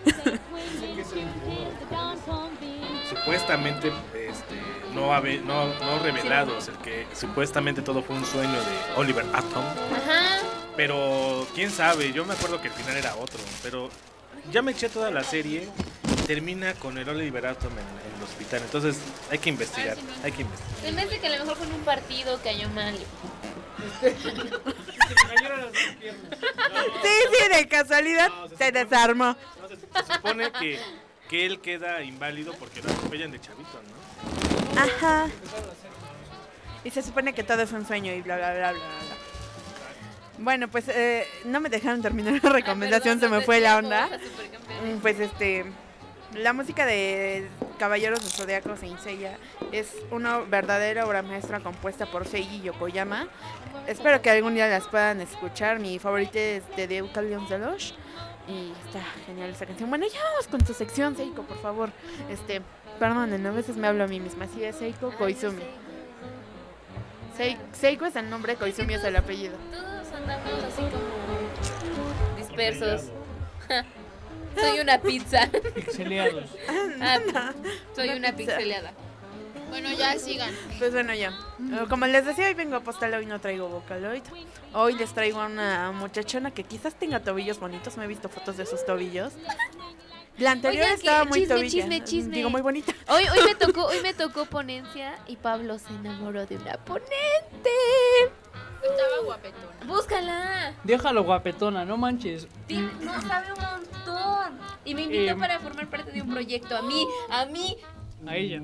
Supuestamente, este, no, habe- no, no revelados, el que supuestamente todo fue un sueño de Oliver Atom. Ajá. Pero quién sabe, yo me acuerdo que el final era otro, pero ya me eché toda la serie y termina con el Oliver Atom en, en el hospital, entonces hay que investigar, hay que investigar. Se me hace que a lo mejor fue en un partido cayó mal. Sí, sí, de casualidad No, se se supone- desarmó. No, se, se supone que, que él queda inválido porque lo atropellan de chavito, ¿no? Ajá. Y se supone que todo fue un sueño y bla, bla, bla, bla, bla. Bueno, pues eh, no me dejaron terminar la recomendación, se me fue la onda. Mm, Pues este, la música de Caballeros de Zodiaco Saint Seiya es una verdadera obra maestra compuesta por Seiji Yokoyama. Espero que algún día las puedan escuchar. Mi favorita es de The Eucalions de Lush y está genial esa canción. Bueno, ya vamos con tu sección, Seiko, por favor. Este, perdonen, a veces me hablo a mí misma. Así es, Seiko Koizumi. Sei- Seiko es el nombre, Koizumi es el apellido. Todos andamos así como dispersos. Soy una pizza. Pixeleados. Ah, soy Una una pizza. pixeleada. Bueno, ya sigan. Pues bueno, ya. Eh, Como les decía, hoy vengo a postal, hoy no traigo Vocaloid. Hoy les traigo a una muchachona que quizás tenga tobillos bonitos. Me he visto fotos de sus tobillos. La anterior Oigan, estaba que- muy chisme, tobilla. chisme, chisme. Digo, muy bonita. Hoy, hoy me tocó, hoy me tocó ponencia y Pablo se enamoró de una ponente. Estaba guapetona. Búscala. Déjalo guapetona, no manches. Tiene- no sabe un montón. Y me invitó Em. para formar parte de un proyecto. A mí, a mí. A ella.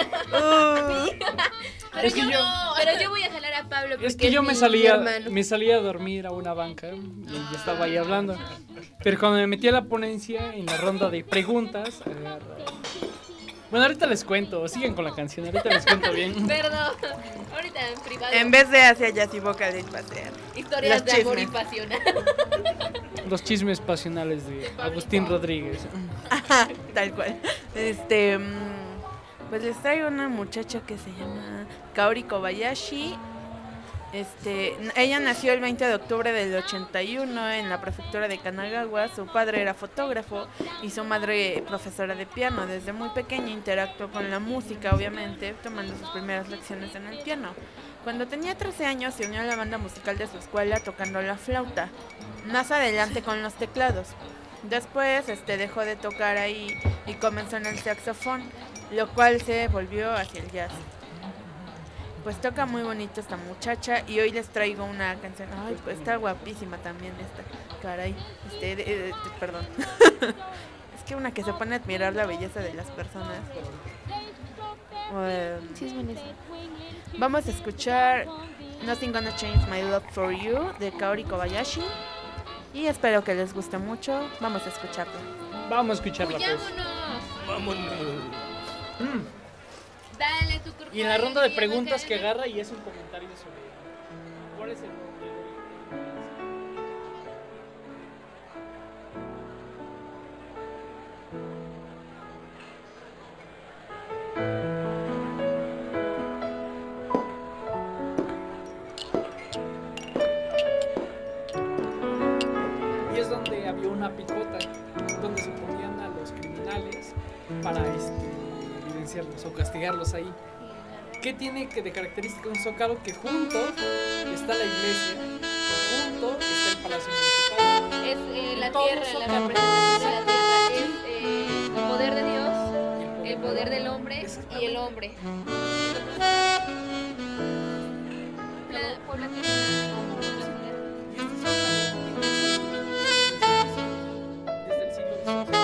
Pero Es que yo, yo- no, pero yo voy a jalar a Pablo porque Es que yo mi- me mi salía, hermano. me salía a dormir a una banca y yo estaba ahí hablando. Pero cuando me metí a la ponencia, en la ronda de preguntas, agarra- bueno, ahorita les cuento, siguen con la canción, ahorita les cuento bien. Perdón. Ahorita en privado. En vez de hacia Jazzy Vocaloid va a ser. Historias los de amor y chismes. pasión. Los chismes pasionales de Agustín Rodríguez. Ajá, tal cual. Este, mm, pues les traigo una muchacha que se llama Kaori Kobayashi. Este, n- ella nació el veinte de octubre del ochenta y uno en la prefectura de Kanagawa. Su padre era fotógrafo y su madre profesora de piano. Desde muy pequeña interactuó con la música, obviamente, tomando sus primeras lecciones en el piano. Cuando tenía trece años se unió a la banda musical de su escuela tocando la flauta. Más adelante con los teclados. Después este, dejó de tocar ahí y comenzó en el saxofón, lo cual se volvió hacia el jazz. Pues toca muy bonito esta muchacha y hoy les traigo una canción. Ay, pues está guapísima también esta. Caray. Este, de- de- de- perdón. Es que una que se pone a admirar la belleza de las personas. Um, Sí, es buenísimo. Vamos a escuchar Nothing Gonna Change My Love For You de Kaori Kobayashi. Y espero que les guste mucho. Vamos a escucharlo. Vamos a escucharla pues. Vámonos. Vámonos. Dale tu curva. Y en la ronda de preguntas que agarra y hace un comentario sobre cuál es el modelo. Y es donde había una picota donde se ponían a los criminales para este, evidenciarlos o castigarlos ahí. ¿Qué tiene que de característica un zócalo? Que junto está la iglesia, junto está el palacio municipal. Es eh, la Todos tierra, son- la representación de la tierra. Es eh, el poder de Dios, el poder del hombre y el hombre. La población. Y este zócalo desde el siglo dieciséis.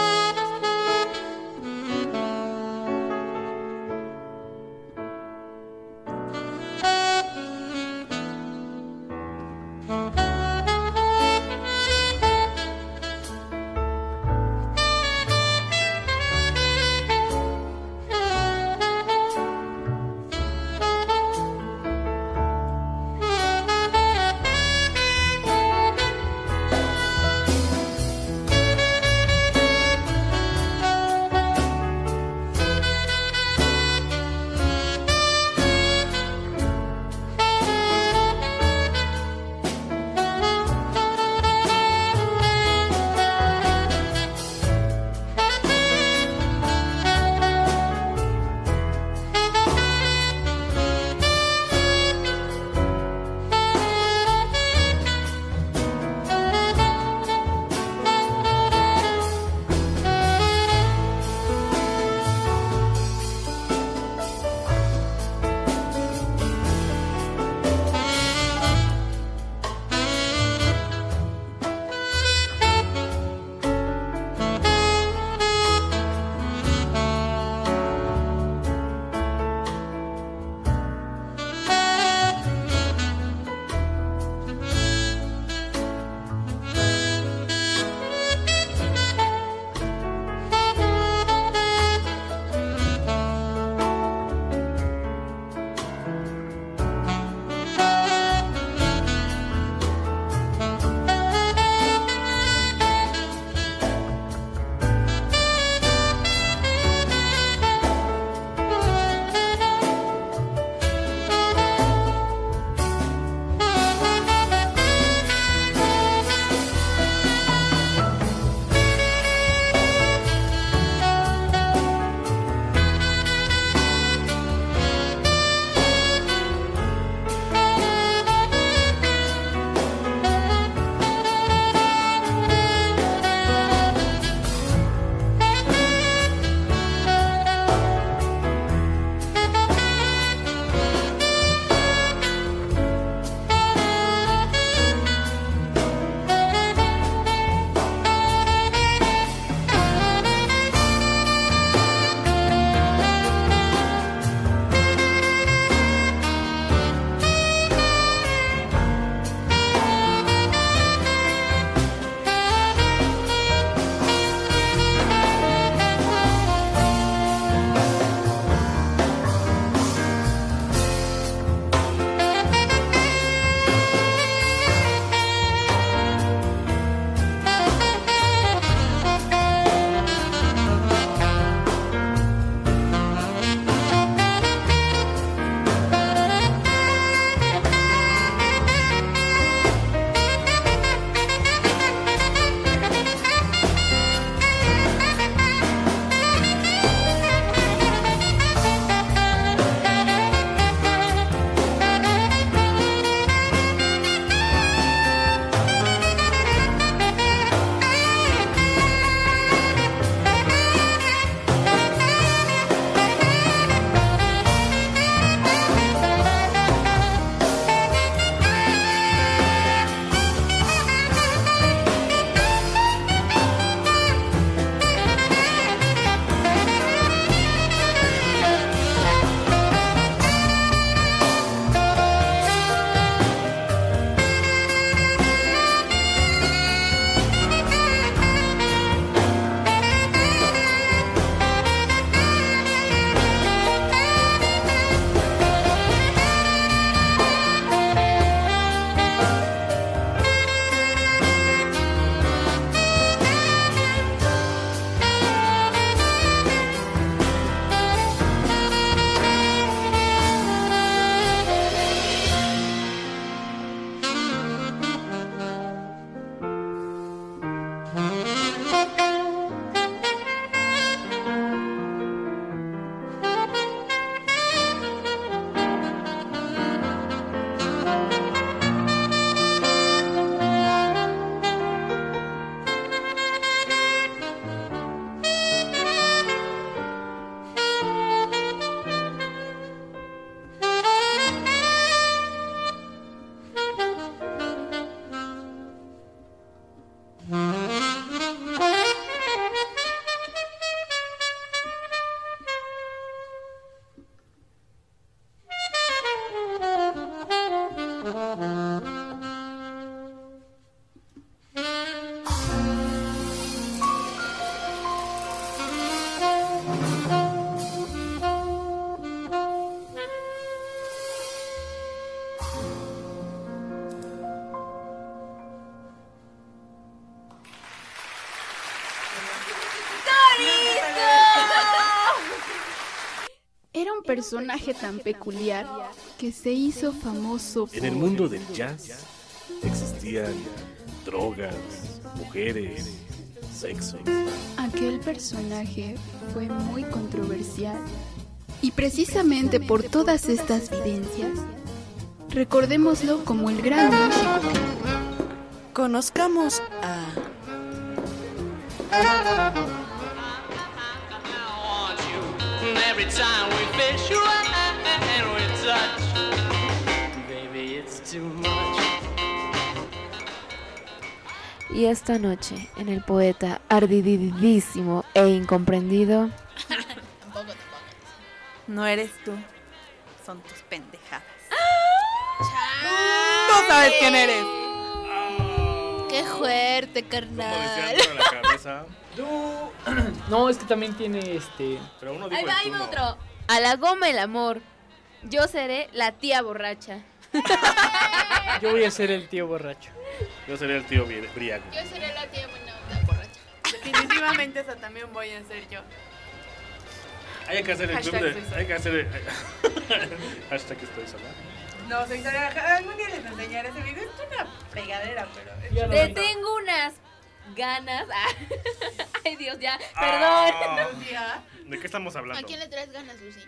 personaje tan peculiar que se hizo famoso En el por- mundo del jazz existían drogas, mujeres, sexo. Aquel personaje fue muy controversial. Y precisamente por todas estas vivencias, recordémoslo como el gran músico que fue. Conozcamos a... Every time we fish you and we touch, baby, it's too much. Y esta noche, en el poeta ardididísimo e incomprendido, No eres tú, son tus pendejadas. No sabes quién eres. Qué fuerte, Como carnal. decía la cabeza. No, es que también tiene este. Pero uno ahí dijo va, el ahí va turno. otro. A la goma el amor. Yo seré la tía borracha. Yo voy a ser el tío borracho. Yo sería el tío bri- briago. Yo seré la tía buena onda borracha. Definitivamente esa también voy a ser yo. Hay que hacer el club Hashtag de... soy Hay que hacer el... Hashtag estoy sola. No, soy Sara. Algún día les enseñaré ese video. Es una fregadera, pero... Ya lo Te vi. tengo unas ganas. Ah. Ay, Dios, ya. Ah. Perdón. Un día... ¿De qué estamos hablando? ¿A quién le traes ganas, Lucy?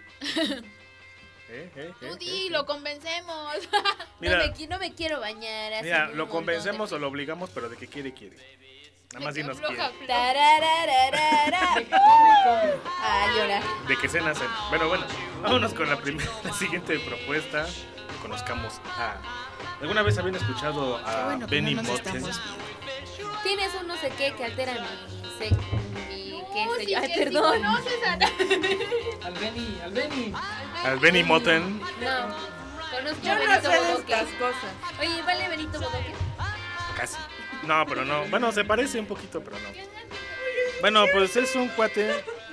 ¿Eh? ¿Eh? Tú ¿Eh? di, ¿Eh? lo convencemos. Mira, no, me, qui- no me quiero bañar. hace mira, un lo montón convencemos de- o lo obligamos, pero de que quiere, quiere. Nada más si nos Floja, quiere. floja. Tararararara. Ah, llorar. De que se nacen. Bueno, bueno, vámonos con la primera, la siguiente propuesta. Conozcamos a... ¿Alguna vez habían escuchado a Benny Moten? Tienes un no sé qué que altera mi... Se, mi qué No, sé sí, yo. Ay, que sí perdón. conoces a- Al Benny, al Benny. Al Benny Moten. No. Conozco Yo a no Benito sé de Bodoque. estas cosas. Oye, ¿vale Benito Bodoque? Casi. No, pero no. Bueno, se parece un poquito, pero no. Bueno, pues es un cuate.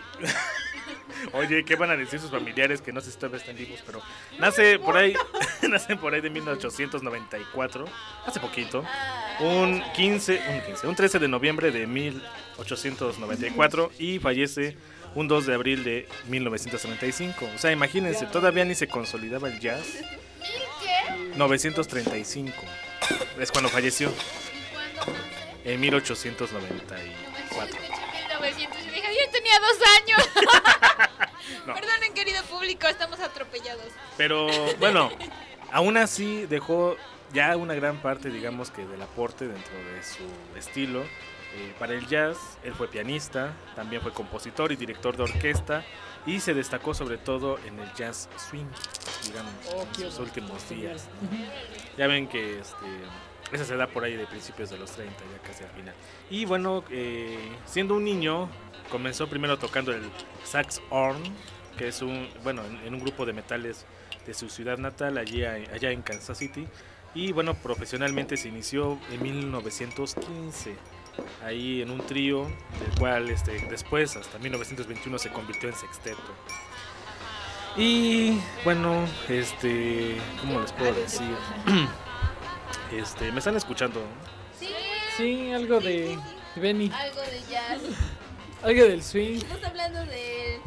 Oye, ¿qué van a decir sus familiares que no sé si todavía están vivos? Pero nace por ahí, nace por ahí de mil ochocientos noventa y cuatro, hace poquito. Un quince, un quince, un trece de noviembre de mil ochocientos noventa y cuatro y fallece un dos de abril de mil novecientos treinta y cinco. O sea, imagínense, todavía ni se consolidaba el jazz. ¿Qué? novecientos treinta y cinco es cuando falleció, ¿Cuándo? en mil ochocientos noventa y cuatro. mil novecientos y dije, yo tenía dos años. No. Perdonen, querido público, estamos atropellados. Pero bueno, aún así dejó ya una gran parte, digamos que del aporte dentro de su estilo. Eh, para el jazz, él fue pianista, también fue compositor y director de orquesta y se destacó sobre todo en el jazz swing, digamos, Oh, en qué sus horror. últimos días. Ya ven que este, esa se da por ahí de principios de los treinta, ya casi al final. Y bueno, eh, siendo un niño, comenzó primero tocando el sax horn, que es un, bueno, en, en un grupo de metales de su ciudad natal, allí, allá en Kansas City. Y bueno, profesionalmente se inició en mil novecientos quince, ahí en un trío, del cual este, después, hasta mil novecientos veintiuno, se convirtió en sexteto. Y bueno, este, ¿cómo les puedo decir? Este, ¿me están escuchando? Sí, Sí, algo de de Benny. algo de jazz. Algo del swing. Estamos hablando de...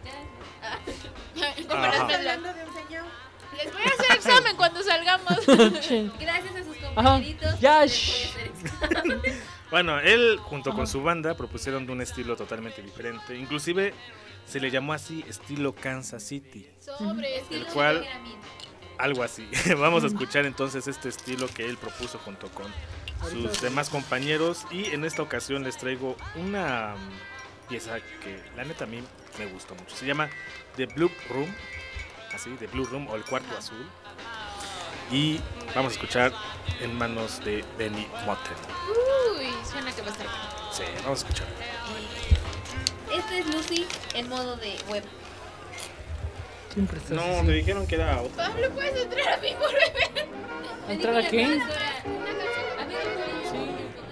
Ajá. Hablando de un señor. Les voy a hacer examen cuando salgamos. Gracias a sus Ajá. compañeritos. Ya, les shh. puede hacer examen. Bueno, él junto con su banda propusieron de un estilo totalmente diferente. Inclusive se le llamó así estilo Kansas City, Sobre, sí, el lo cual, que era mi- algo así. Vamos a escuchar entonces este estilo que él propuso junto con sus demás compañeros. Y en esta ocasión les traigo una mm, pieza que la neta a mí me gustó mucho. Se llama The Blue Room, así, The Blue Room o el cuarto azul. Y vamos a escuchar en manos de Benny Moten. Uy, suena que va a estar bueno. Sí, vamos a escuchar. Este es Lucy en modo de web. Siempre estás No, así. me dijeron que era otra. Pablo, ¿puedes entrar a mi bebé? Me ¿Entrar dijo a la qué? profesora, Una canción. a ver, Sí.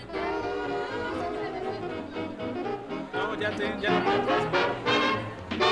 No, ya te, ya no me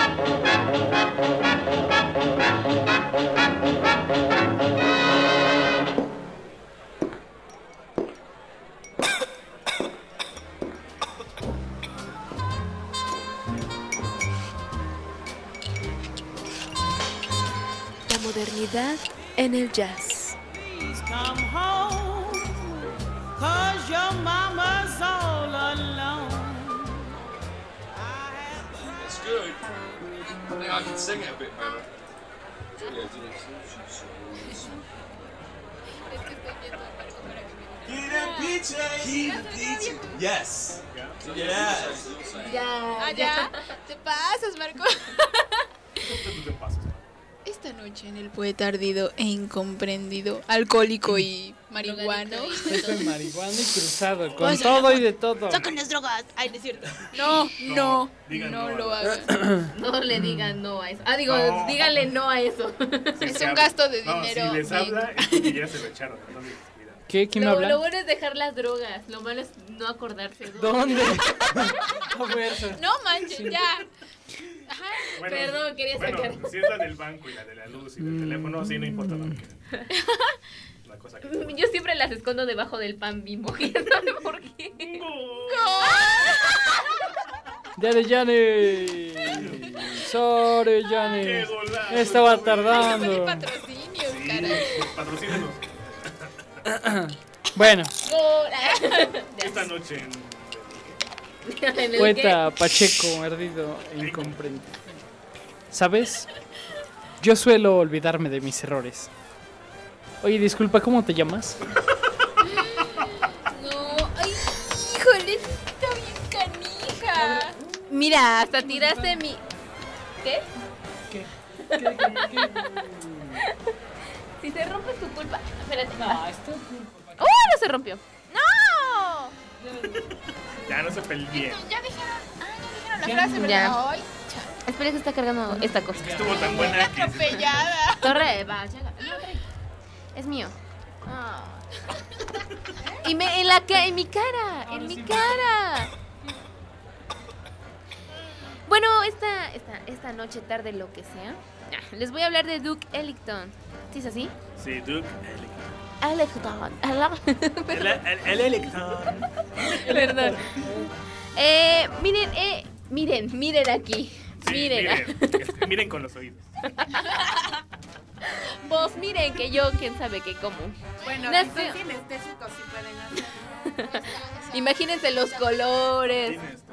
La modernidad en el jazz. Come home, 'cause your mama's all alone. That's good. I think I can sing it a bit better. Yes. Yes. Ya, Ah, ya. Te pasas, Marco. Esta noche en el poeta ardido e incomprendido, alcohólico y marihuano. Soy marihuana y cruzado, con Pues, todo y de todo. ¡Sacan las drogas! Ay, no es cierto. No, no, digan no no lo a- hagan. No le digan no a eso. Ah, digo, No. díganle no a eso. Si Es se un habla- gasto de no, dinero si les bien. habla, es porque ya se lo echaron. Entonces, cuidado. ¿Qué? ¿Quién me Lo, habla? lo bueno es dejar las drogas. Lo malo es no acordarse. ¿Dónde? A ver, No manches, ya. Ajá. Bueno, Perdón, quería bueno, sacar. si es la del banco y la de la luz y del Mm. teléfono, sí, no importa. ¿no? Que- La cosa que... Yo siempre las escondo debajo del pan Bimbo. ¿Quién sabe por qué? Yane, Yane. Sorry, ¡Qué Yane. golazo! Estaba Pedí tardando. patrocinios, Sí, caray. patrocínenos. Bueno, Esta noche en... ¿En el poeta Pacheco, ardido e incomprendido. ¿Sabes? Yo suelo olvidarme de mis errores. Oye, disculpa, ¿cómo te llamas? No, ay, híjole, está bien canija. qué? Mira, hasta tiraste mi... ¿Qué? ¿Qué? Si se rompe es tu culpa. Espérate. No, esto ¡Oh, no se rompió! ¡No! Ya no se peleen. Ya dijeron, ah, ya dijeron la ¿Qué? frase, Ya. ¿verdad? Ay, Espera que está cargando esta cosa. Estuvo tan buena que... atropellada. Torre, va, llega. No, trae. Es mío. Y me, en, la, ca- en mi cara, en mi cara. Bueno, esta, esta, esta noche, tarde, lo que sea, ah, les voy a hablar de Duke Ellington. ¿Sí es así? Sí, Duke Ellington. El, el, el Electron. Perdón. Eh, miren, eh, miren, miren aquí. Sí, miren. miren, es- miren con los oídos. Vos miren que yo, quién sabe qué como. Bueno, Nació- si son sinestésicos sí pueden hacer. Imagínense los colores. Tiene esto.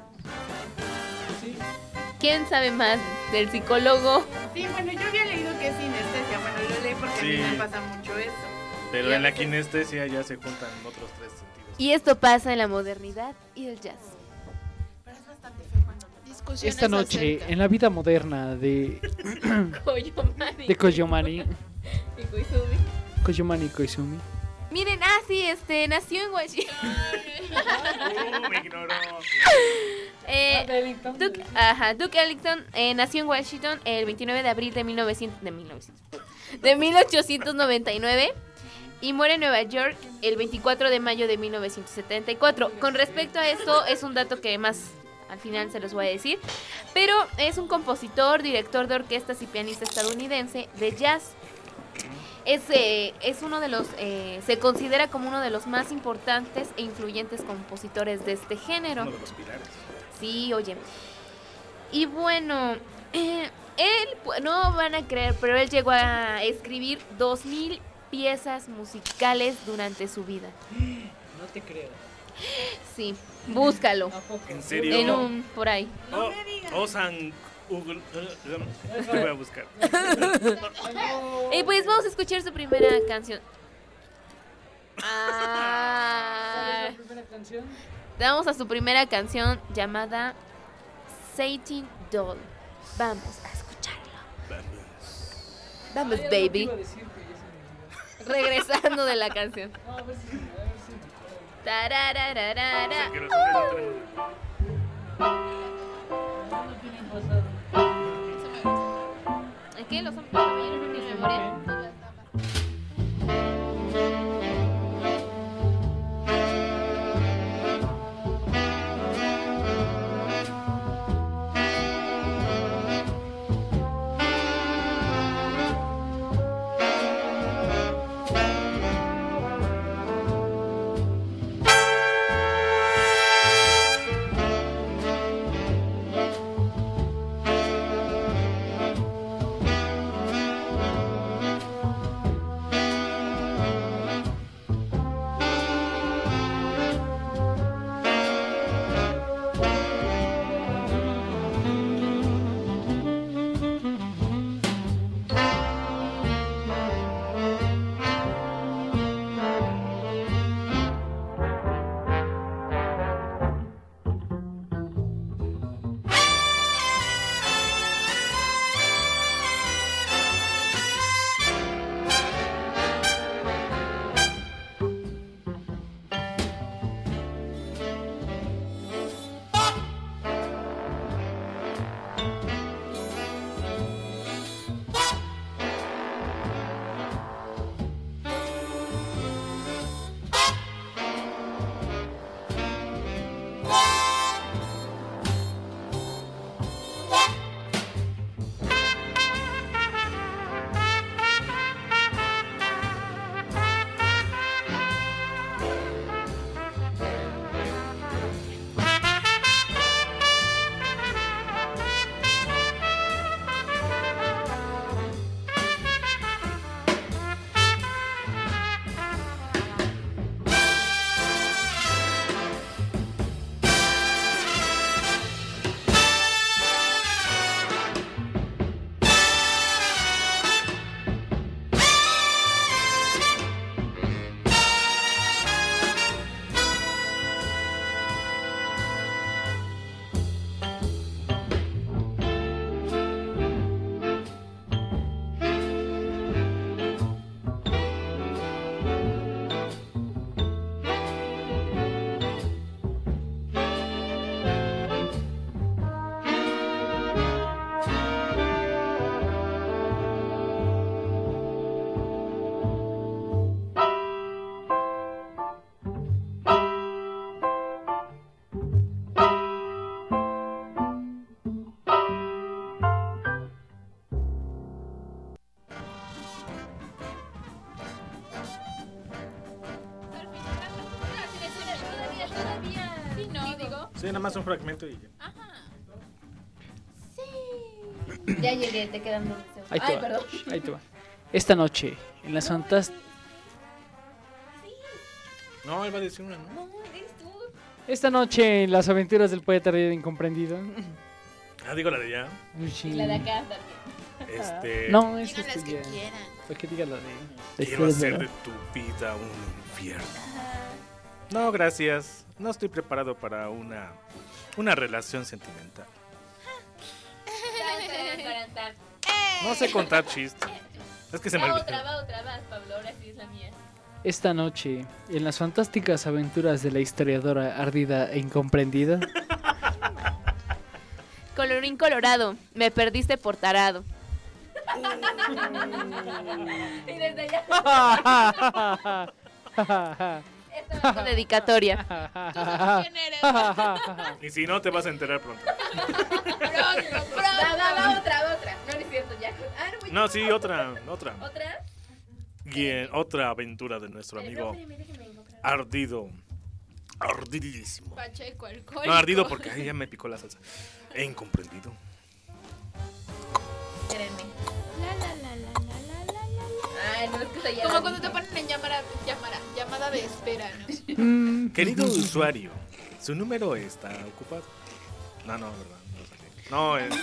¿Quién sabe más del psicólogo? Sí, bueno, yo había leído que es sinestesia. Bueno, lo leí porque a mí Sí. me pasa mucho eso. Pero Y a en la veces- kinestesia ya se juntan otros tres sentidos. Y esto pasa en la modernidad y el jazz. Pero es bastante feo cuando lo- Discusiones Esta noche, acerca. en la vida moderna de, Koyomani. de Koyomani, Y Koizumi. Koyomani Koizumi. Miren, ah, sí, este, nació en Washington. Uh, me ignoró. Eh, Duke, ajá, Duke Ellington eh, nació en Washington el veintinueve de abril de, mil novecientos, de, mil novecientos, de mil ochocientos noventa y nueve y muere en Nueva York el veinticuatro de mayo de mil novecientos setenta y cuatro. Con respecto a esto, es un dato que más al final se los voy a decir, pero es un compositor, director de orquestas y pianista estadounidense de jazz. Es, eh, es uno de los, eh, se considera como uno de los más importantes e influyentes compositores de este género. Uno de los pilares. Sí, oye. Y bueno, eh, él, pu- no van a creer, pero él llegó a escribir dos mil piezas musicales durante su vida. No te creo. Sí, búscalo. ¿En serio? En un, por ahí. Oh, Osan Google. Lo voy a buscar. Y pues vamos a escuchar su primera canción. Ah, ¿Cuál es la primera canción? vamos a su primera canción llamada Satin Doll. Vamos a escucharlo. Vamos, Ay, algo te baby. iba a decir, pero ya se me olvidó. Regresando de la canción. No, a ver si, a ver si. Tararararara. Que los hombres no tenemos- No tienen pasado. ¿Es que los hombres la mayoría no tienen memoria? Sí, nada más un fragmento y ya. Ya llegué, te quedan dos deseos. Ahí te Ay, va. perdón. Ahí te va. Esta noche, en las fantásticas... No, él va a decir una, ¿no? No, eres tú. Esta noche, en las aventuras del poeta perdido e incomprendido. Ah, digo la de ya. Y la de acá también. Este. No, es Digan las este que ya. quieran. ¿Por qué digas la de...? la Quiero historia hacer de- de tu vida un infierno. No, gracias. No estoy preparado para una, una relación sentimental. No sé contar chistes. Es que se me Va olvidó. otra, va otra, vas, Pablo, ahora sí es la mía. Esta noche, en las fantásticas aventuras de la historiadora ardida e incomprendida. Colorín colorado, me perdiste por tarado. Y desde allá. Esta va con dedicatoria. ¿Quién eres? Y si no, te vas a enterar pronto. Pronto, pronto. Va, va, va otra, va otra. No, no es cierto, ya. Ah, no, voy No, yo. sí, otra, otra. ¿Otra? Guien- otra aventura de nuestro amigo Espérame, déjame encontrar. ardido. Ardidísimo. Pacheco, alcohólico. No, ardido porque ay, ya me picó la salsa. E incomprendido. Espérenme. La, la, la, la, la, la, la, la. Ay, no, es que esa ya Como la cuando te dije. ponen en llamada, llamada, llamada de espera, ¿no? Mm, Querido usuario, su número está ocupado. No, no, verdad. No, sé. No, es.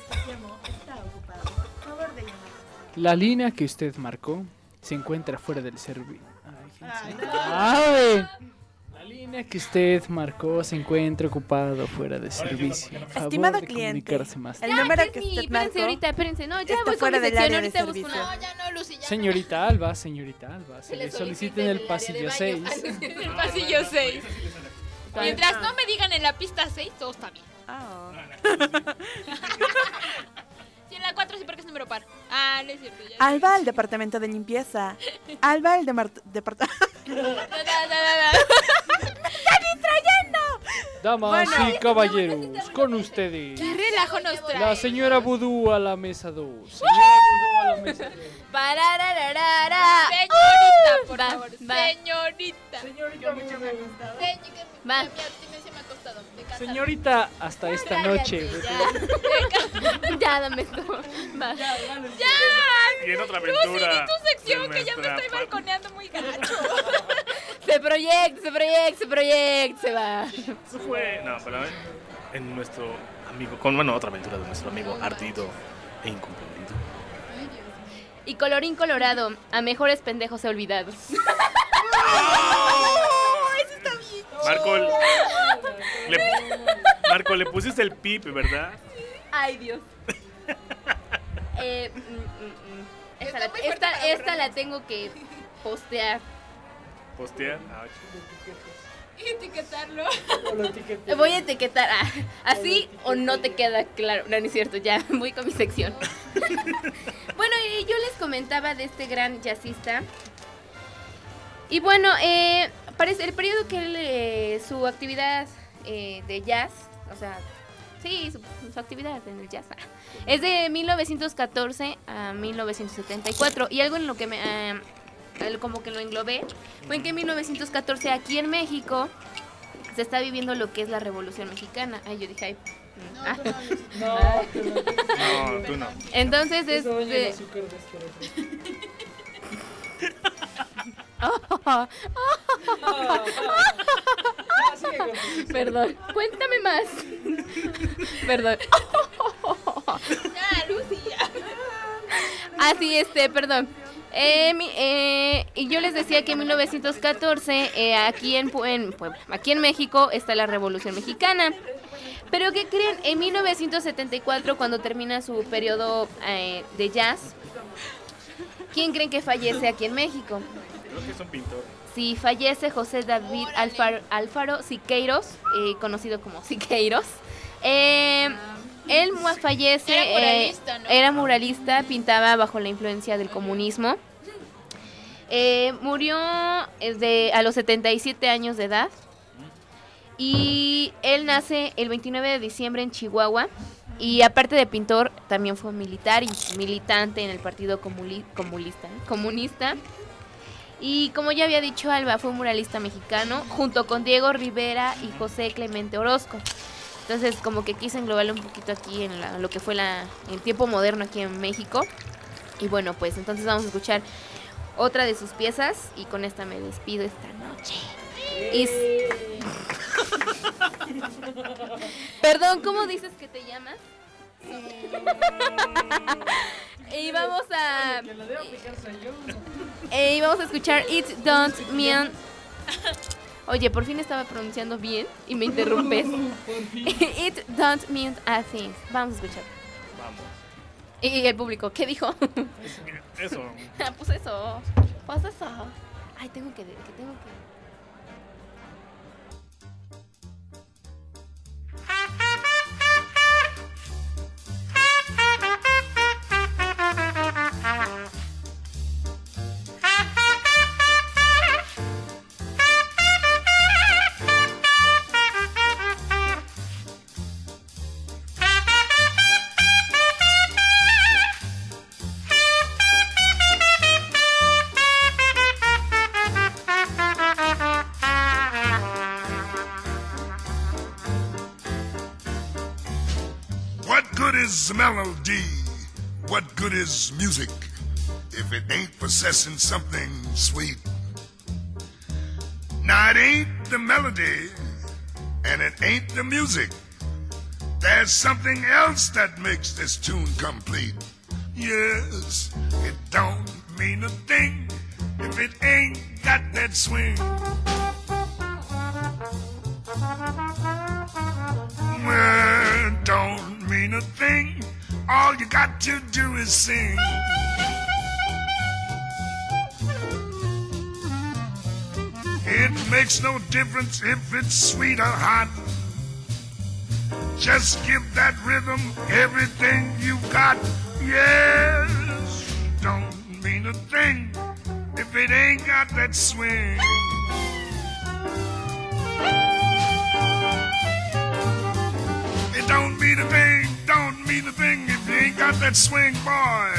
La línea que usted marcó se encuentra fuera del servicio. Ay, la línea que usted marcó se encuentra ocupado fuera de servicio. Favor Estimado de cliente, comunicarse más el Ya, número Jenny, que usted espérense marcó ahorita, espérense. No, ya está voy con fuera mi del sección, área de ahorita busco servicio. una. No, ya no, Lucy, ya. Señorita Alba, señorita Alba, se, Se le le solicita en el solicita pasillo seis. En el pasillo seis. Mientras no me digan en la pista seis, todo está bien. Ah. Sí, en la cuatro sí porque es número par. Ah, no es cierto. Ya. Alba al departamento de limpieza. Alba al departamento. Da, da, da, da, da. Damas Bueno. y caballeros, con ustedes. Qué relajo nos trae. La señora Vudú a la mesa dos. Señora Vudú a la mesa dos. Parararara. Señorita, por Va, favor. va. Señorita. Señorita, mucho me ha costado. Va. Mi abstinencia me ha costado. Me cansa. Señorita, hasta esta noche. Ya, ya, dame esto. Va. ¡Ya! Y en otra Lucy, aventura. di tu sección de que ya me nuestra estoy pa- balconeando muy gacho. Se proyecta, se proyecta, se proyecta, se va. Eso fue. No, pero en, en nuestro amigo. Con, bueno, otra aventura de nuestro amigo ardido e incomprendido. Y colorín colorado, a mejores pendejos he olvidado. Marco, el- le, Marco, le pusiste el pip, ¿verdad? Ay, Dios. Eh, mm, mm, mm. Esta, la, Está muy fuerte esta, para esta borrar. la tengo que postear. Postear. Ah, Y etiquetarlo. Voy a etiquetar. ah, ¿Así o no te queda claro? No, no es cierto, ya voy con mi sección. Bueno, y yo les comentaba de este gran jazzista. Y bueno, eh, parece el periodo que él, eh, su actividad eh, de jazz, o sea, sí, su, su actividad en el jazz, ah, es de mil novecientos catorce a mil novecientos setenta y cuatro. Y algo en lo que me, eh, el- como que lo englobé, fue en que en mil novecientos catorce aquí en México se está viviendo lo que es la Revolución Mexicana. Ay, yo dije, ay. mm, ah. no, tú no. Entonces, Eso daña el este... azúcar de este refresco. Perdón, cuéntame más. Perdón. Ya, Lucy, ya. Ah, sí, este, perdón. Eh, mi- eh, y yo les decía que en mil novecientos catorce, eh, aquí en, Pu- en Puebla, aquí en México, está la Revolución Mexicana. Pero ¿qué creen? En mil novecientos setenta y cuatro, cuando termina su periodo eh, de jazz, ¿quién creen que fallece aquí en México? Creo que es un pintor. Sí, fallece José David Alfaro, Alfaro Siqueiros, eh, conocido como Siqueiros. Eh, él mu- fallece. Era eh, muralista, ¿no? era muralista, pintaba bajo la influencia del comunismo. Eh, murió eh, de, a los setenta y siete años de edad. Y él nace el veintinueve de diciembre en Chihuahua. Y aparte de pintor, también fue militar y militante en el Partido Comuli- Comunista. Comunista. Y como ya había dicho Alba, fue un muralista mexicano junto con Diego Rivera y José Clemente Orozco. Entonces como que quise englobarlo un poquito aquí en la, lo que fue la, el tiempo moderno aquí en México. Y bueno, pues entonces vamos a escuchar otra de sus piezas y con esta me despido esta noche. Y... Perdón, ¿cómo dices que te llamas? Y vamos a... Y vamos a escuchar It Don't Mean... Oye, por fin estaba pronunciando bien y me interrumpes. It Don't Mean a Thing. Vamos a escuchar. Vamos. Y el público, ¿qué dijo? Eso. Pues eso. Pues eso. Ay, tengo que... que tengo que... is melody? What good is music if it ain't possessing something sweet? Now it ain't the melody and it ain't the music. There's something else that makes this tune complete. Yes, it don't mean a thing if it ain't got that swing. Well, it don't mean a thing. All you got to do is sing. It makes no difference if it's sweet or hot. Just give that rhythm everything you got. Yes, don't mean a thing if it ain't got that swing. It don't mean a thing, don't mean a thing if you ain't got that swing, boy.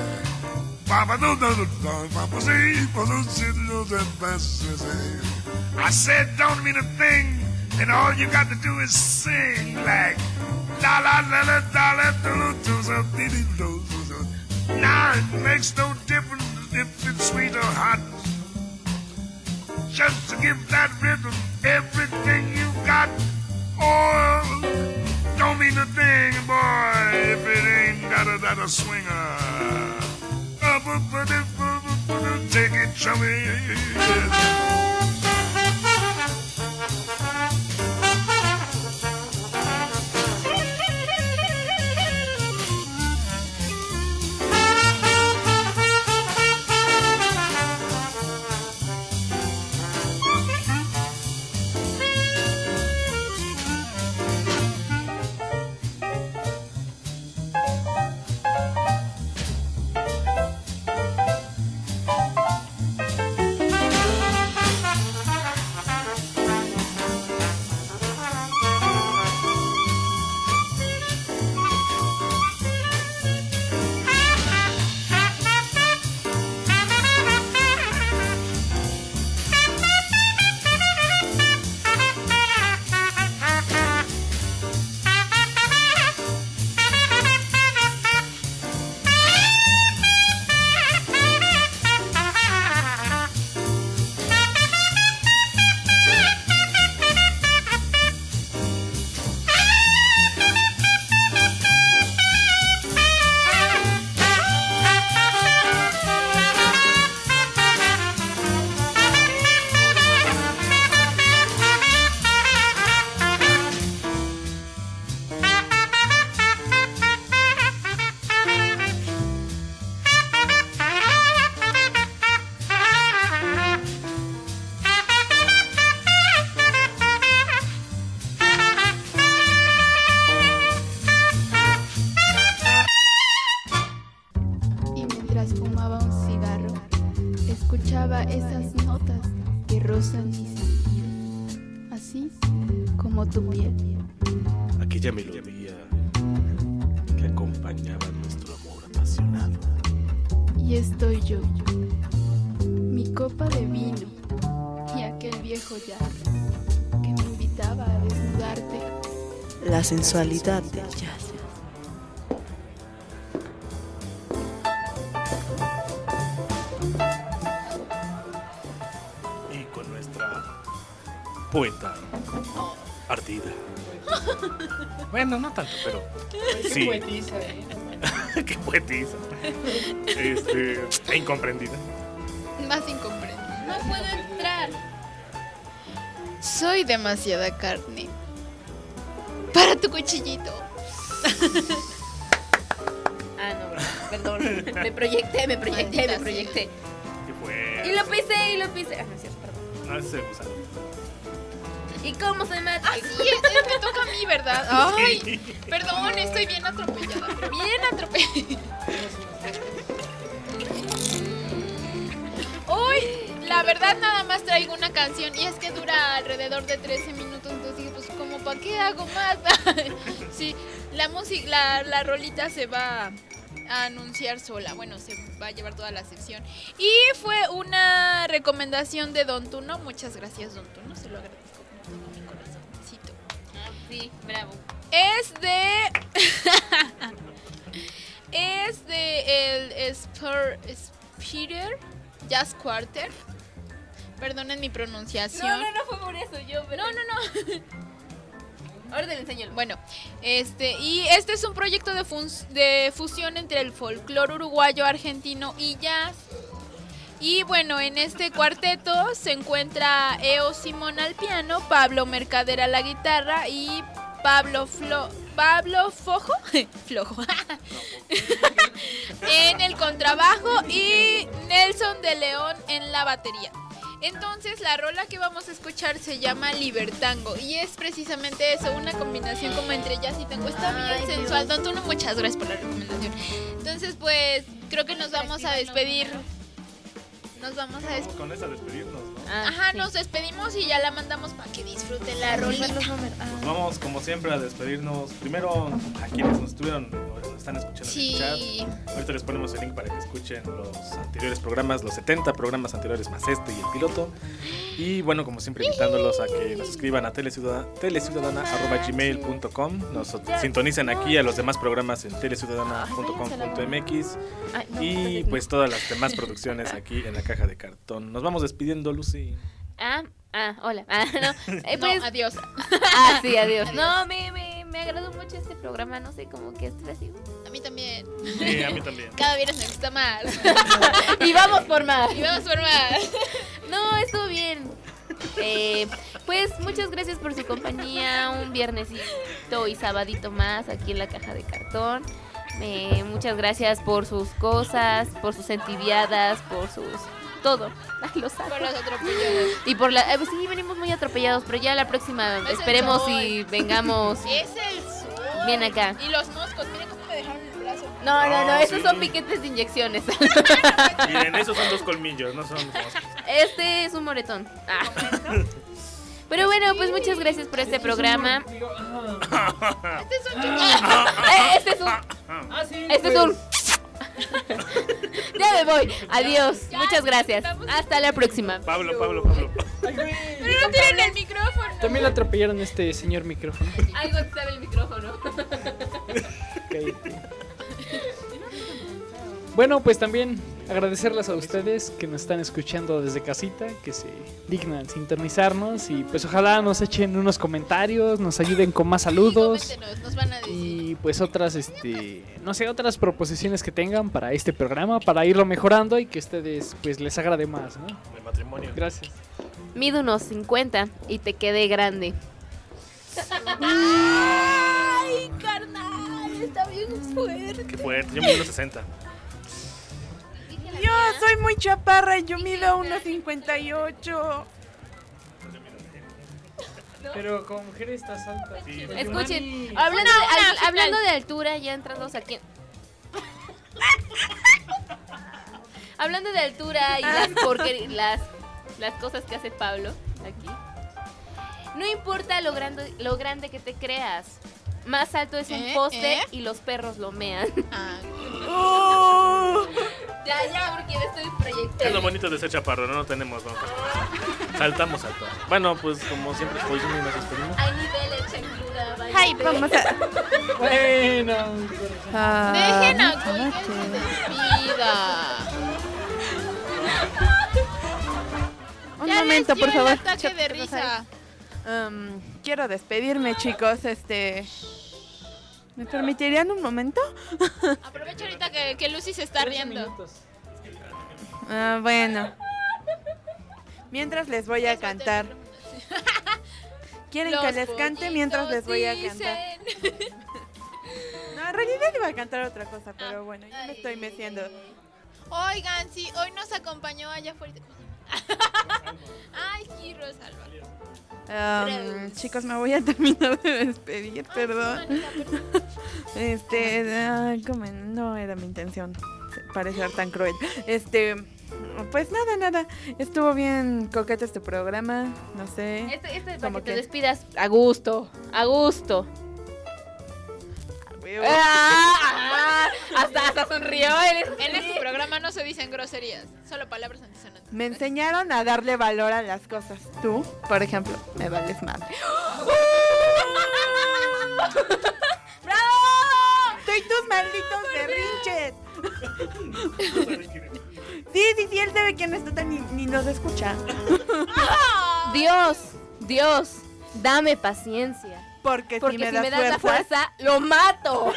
I said don't mean a thing, and all you got to do is sing like la la la la la la la. Now it makes no difference if it's sweet or hot. Just to give that rhythm everything you got. Oh, don't mean a thing, boy, if it ain't got a, got a swinger. Take it, chummy. copa de vino y aquel viejo jazz que me invitaba a desnudarte. La sensualidad del jazz. Y con nuestra poeta ardida. Bueno, no tanto, pero Qué sí. poetiza, ¿eh? Qué poetiza. Este, e incomprendida. Más incomprendida. No puedo entrar. Soy demasiada carne. Para tu cuchillito. Ah, no, ¿verdad? Perdón. Me proyecté, me proyecté, Maldita me proyecté. ¿Qué fue? Y lo pisé, y lo pisé. Ah, no es cierto, perdón. No, ese es el gusano. ¿Y cómo se mata? Así es, es, me toca a mí, ¿verdad? Ay, perdón, estoy bien atropellada, pero bien atropellada. Hoy, la verdad, nada más traigo una canción y es que dura alrededor de trece minutos, entonces dije, pues, ¿cómo para qué hago más? Sí, la música, la, la rolita se va a anunciar sola, bueno, se va a llevar toda la sección. Y fue una recomendación de Don Tuno, muchas gracias, Don Tuno, se lo agradezco. Mi corazoncito. Sí, bravo. Es de. es de el Spur, Speeder Jazz Quarter. Perdonen mi pronunciación. No, no, no fue por eso, yo. No, no, no. Ahora te lo enseño. Bueno, este, y este es un proyecto de, fun- de fusión entre el folclore uruguayo, argentino y jazz. Y bueno, en este cuarteto se encuentra Eo Simón al piano, Pablo Mercader a la guitarra y Pablo Flo Pablo Fojo, Flojo en el contrabajo y Nelson de León en la batería. Entonces la rola que vamos a escuchar se llama Libertango y es precisamente eso, una combinación como entre jazz y tango. Está bien Ay, sensual, Dios. Don Tuno, muchas gracias por la recomendación. Entonces pues creo que nos vamos a despedir. Nos vamos a despedir. Con esa despedirnos, ¿no? Ah, Ajá, sí. nos despedimos y ya la mandamos para que disfruten la rolita. Pues vamos, como siempre, a despedirnos. Primero, a quienes nos estuvieron o nos están escuchando Sí. en el chat. Ahorita les ponemos el link para que escuchen los anteriores programas, los setenta programas anteriores más este y el piloto. Y bueno, como siempre, invitándolos a que nos escriban a teleciudadana, teleciudadana arroba gmail punto com. Nos sintonicen aquí a los demás programas en teleciudadana punto com punto m x. Ay, no, Y pues todas las demás producciones aquí en la caja de cartón. Nos vamos despidiendo, Lucy. Ah, ah, hola. Ah, no. Eh, pues, No, adiós. Ah, sí, adiós. No, me, me, me agradó mucho este programa, no sé, como que estoy así. A mí también. Sí, a mí también. Cada viernes me gusta más. Y vamos por más. Y vamos por más. No, estuvo bien. Eh, pues muchas gracias por su compañía. Un viernesito y sabadito más aquí en la caja de cartón. Eh, muchas gracias por sus cosas, por sus entibiadas, por sus... todo. Ay, lo saco. Por los atropellados. Y por la... eh, pues sí, venimos muy atropellados, pero ya la próxima Es el esperemos sol. y vengamos Es el sol. bien acá. Y los moscos, miren cómo me dejaron el brazo. No, no, no, Ah, esos sí. son piquetes de inyecciones. Miren, esos son dos colmillos, no son moscos. Este es un moretón. Ah. Pero bueno, pues muchas gracias por este programa. Este es un chico. Eh, Este es un... Ah, sí. Este es pues, un... Ya me voy. Adiós. Muchas gracias. Hasta la próxima. Pablo, Pablo, Pablo. ay, güey. Pero no tienen el micrófono. También le atropellaron a este señor micrófono. Algo te sabe el micrófono. Cállate. Bueno, pues también agradecerles a ustedes que nos están escuchando desde casita, que se dignan sintonizarnos y pues ojalá nos echen unos comentarios, nos ayuden con más saludos Coméntenos, nos van a decir. y pues otras, este, no sé, otras proposiciones que tengan para este programa, para irlo mejorando y que a ustedes pues les agrade más, ¿no? El matrimonio. Gracias. Mido unos cincuenta y te quedé grande. Ay, carnal, está bien fuerte. Qué fuerte, yo mido unos sesenta. Yo soy muy chaparra y yo mido uno cincuenta y ocho. Pero con mujeres estás alta. Sí. Escuchen, Una- hablando, una, de, una, al- final. hablando de altura, ya entrados aquí. Hablando de altura y las, porquer- las, las cosas que hace Pablo aquí. No importa lo grande, lo grande que te creas. Más alto es un ¿Eh? poste ¿Eh? y los perros lo mean. Ah, Oh. Ya, ya, porque me estoy proyectando. Es lo bonito de ser chaparro, no, no tenemos broncas. Saltamos al todo. Bueno, pues como siempre, pues y nos despedimos. Hay niveles, chancluda. vaya. Ay, vamos a... Bueno. Ah, Dejen a mucha Coy que noche. se despida. Un Ya momento, les dio por favor. el ataque de risa. Um, quiero despedirme, chicos. Este... ¿Me permitirían un momento? Aprovecha ahorita que, que Lucy se está riendo. Ah, bueno. Mientras les voy a cantar. ¿Quieren Los que les cante mientras les voy a cantar? dicen. No, en realidad iba a cantar otra cosa, pero bueno, ya me estoy meciendo. Oigan, sí, hoy nos acompañó allá afuera. Ay, sí, Rosalba. Um, chicos, me voy a terminar de despedir, perdón. Este, ah, ¿cómo? No era mi intención parecer tan cruel. Este, pues nada, nada. Estuvo bien coqueto este programa, no sé. Este, este para como que te que- despidas a gusto, a gusto. Huevo. Ah, ah, hasta, hasta sonrió. Él En este programa no se dicen groserías, solo palabras antisonantes. Me enseñaron a darle valor a las cosas. Tú, por ejemplo, me vales madre. ¡Bravo! ¡Soy tus malditos berrinches! Sí, sí, sí, él sabe que no está tan ni, ni nos escucha. Dios, Dios, dame paciencia. Porque, Porque si me si das, me das la fuerza, fuerza, lo mato.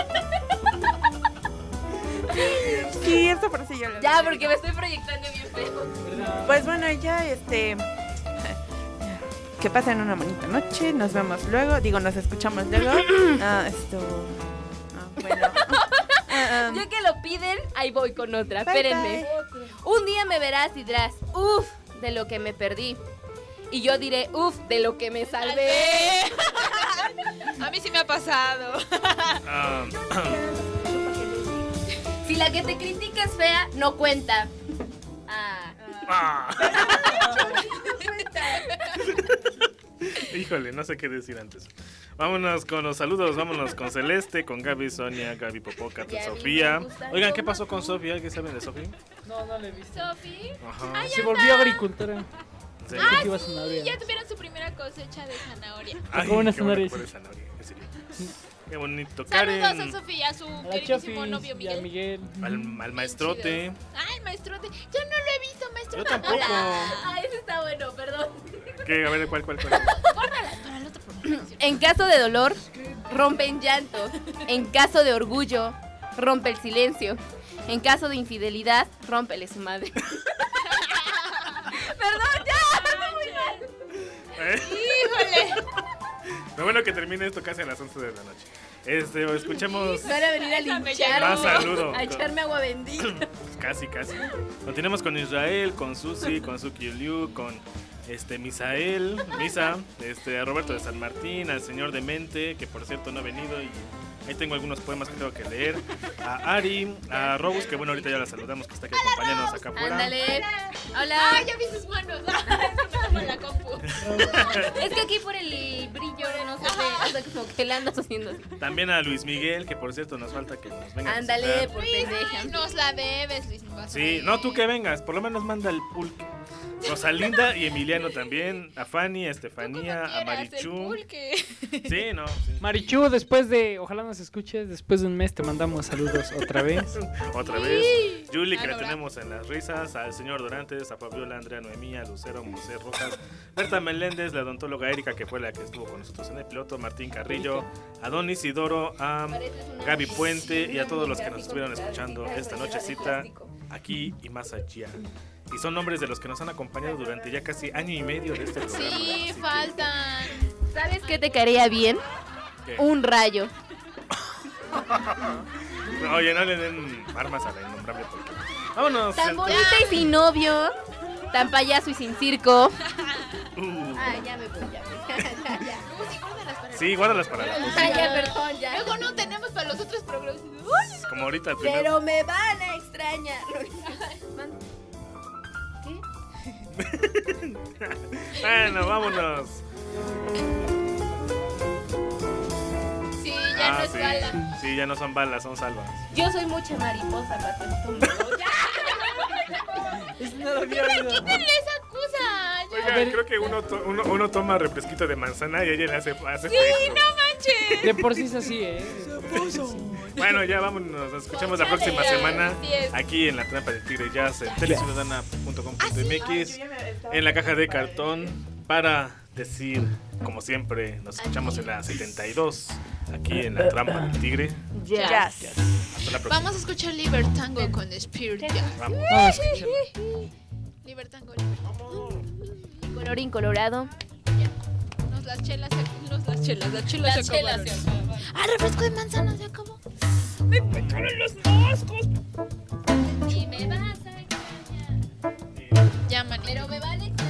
Sí, eso por si yo lo Ya, digo. porque me estoy proyectando bien feo. Pues bueno, ya este. Que pasen una bonita noche. Nos vemos luego. Digo, nos escuchamos luego. Ah, esto. Ah, bueno. Ah, um, Ya que lo piden, ahí voy con otra. Bye, Espérenme. Un día me verás y dirás, uff, de lo que me perdí. Y yo diré, uff, de lo que me salvé. A mí sí me ha pasado. Ah, Si la que te critica es fea, no cuenta. Ah. ah. Híjole, no sé qué decir antes. Vámonos con los saludos, vámonos con Celeste, con Gaby, Sonia, Gaby Popoca, Ya vi, Sofía. me gusta. Oigan, ¿qué pasó con Sofía? ¿Alguien sabe de Sofía? No, no le he visto. Sofi. Ajá. Se volvió agricultora. ¿En serio? Ah, Cultiva sí, zanahoria. ya tuvieron su primera cosecha de zanahoria. Ay, Qué buena qué bueno zanahoria, que sí. pones zanahoria, en serio. Qué bonito. Saludos a Karen, Sofía, a su A la queridísimo Chofis novio y a Miguel. Miguel. al, al maestrote. Ay, maestrote. Yo no lo he visto, maestro. Yo tampoco. Ah, ese está bueno, perdón. ¿Qué? A ver, ¿cuál, cuál, cuál? Guárdalas para el otro programa. En caso de dolor, rompe en llanto. En caso de orgullo, rompe el silencio. En caso de infidelidad, rómpele su madre. Perdón, ya. Muy mal. ¿Eh? Híjole. Lo bueno que termine esto casi a las once de la noche. Este, o escuchemos Van a venir a Esa me lincharme. más saludo. A echarme agua bendita. Pues casi, casi. Continuamos con Israel, con Susi, con Suki Liu, con este Misael, Misa, este a Roberto de San Martín, al señor Demente, que por cierto no ha venido y ahí tengo algunos poemas que tengo que leer. A Ari, a Robus, que bueno, ahorita ya la saludamos, que está aquí acompañándonos acá afuera. Ándale. Hola. Ay, ya vi sus manos. Es como la compu. Es que aquí por el brillo no se ve. O sea, como que la andas haciendo así. También a Luis Miguel, que por cierto nos falta que nos venga a Ándale, visitar. por Luis, pendeja. nos la debes, Luis. vas a Sí, ver. no tú que vengas, por lo menos manda el pulque. Rosalinda y Emiliano también, a Fanny, a Estefanía, a Quieras, el Marichu. pulque. Sí, no. sí. Marichu, después de, ojalá nos escuches, después de un mes te mandamos saludos otra vez. Otra vez. Julie, Ah, que la no, tenemos en las risas, al señor Dorantes, a Fabiola, Andrea Noemí, a Lucero, José Rojas, Berta Meléndez, la odontóloga Erika, que fue la que estuvo con nosotros en el piloto, Martín Carrillo, a Don Isidoro, a Gaby Puente y a todos los que nos estuvieron escuchando esta nochecita aquí y más allá. Y son nombres de los que nos han acompañado durante ya casi año y medio de este programa. Sí, así que- faltan. ¿Sabes qué te caería bien? ¿Qué? Un rayo. No, oye, no le den armas a la innombrable porque... Vámonos. Tan el- bonita y sin novio. Tan payaso y sin circo. Uh, Ay, ya me voy, ya me ya, ya, ya. No, sí, guárdalas para el- sí, guárdalas para la Ay, próxima. ya, perdón, ya. Luego no tenemos para los otros programas. Como ahorita el primer... Pero me van a extrañar. ¿Qué? Bueno, vámonos. Sí, ya no Ah, es sí. bala. Sí, ya no son balas, son salvas. Yo soy mucha mariposa para tu estómago. Ya. Es no lo había oído. ¡Quítenle esa cosa! Oiga, ver. creo que uno, to- uno, uno toma refresquito de manzana y ella le hace, hace ¡Sí, efecto. no manches! De por sí es así, ¿eh? Bueno, ya vámonos, nos escuchamos la próxima Ya, semana así es. aquí en La Trampa del Tigre Jazz en teleciudadana punto com punto m x en la caja de cartón para decir, como siempre, nos escuchamos en la setenta y dos aquí en La Trampa del Tigre. Jazz. Hasta la próxima. Vamos a escuchar Libertango con Spirit Jazz. Vamos. Vamos a escucharlo. Libertango. Colorín colorado. Nos las chelas, se- nos las chelas, las chelas se acabaron. Ah, refresco de manzana se acabó. Me picaron los moscos. Y me vas a extrañar. Llaman. Pero me van a extrañar.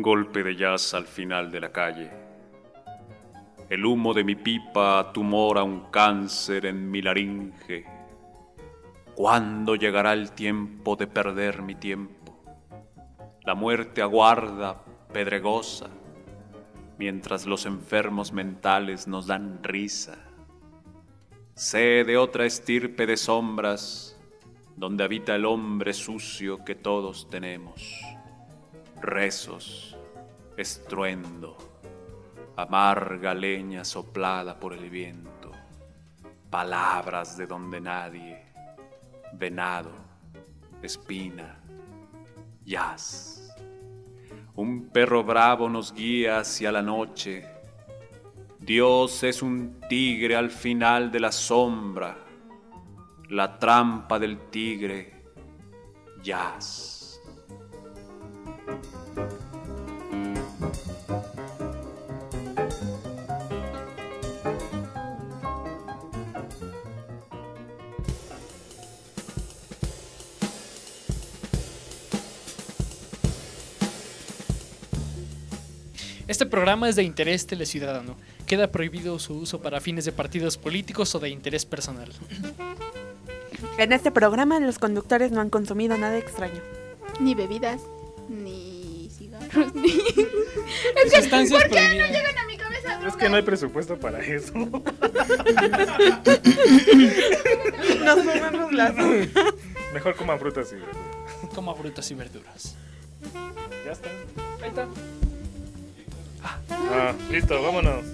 Un golpe de jazz al final de la calle. El humo de mi pipa tumora un cáncer en mi laringe. ¿Cuándo llegará el tiempo de perder mi tiempo? La muerte aguarda, pedregosa, mientras los enfermos mentales nos dan risa. Sé de otra estirpe de sombras, donde habita el hombre sucio que todos tenemos. Rezos, estruendo, amarga leña soplada por el viento, palabras de donde nadie, venado, espina, jazz. Un perro bravo nos guía hacia la noche. Dios es un tigre al final de la sombra, la trampa del tigre, jazz. Este programa es de interés teleciudadano. Queda prohibido su uso para fines de partidos políticos o de interés personal. En este programa los conductores no han consumido nada extraño. Ni bebidas, ni cigarros, ni... Es que, Sustancias ¿por qué no prohibidas. llegan a mi cabeza? Es que no hay presupuesto para eso. Nos comemos las... Mejor coman frutas y verduras. Coma frutas y verduras. Ya está. Ahí está. Ah, listo, vámonos.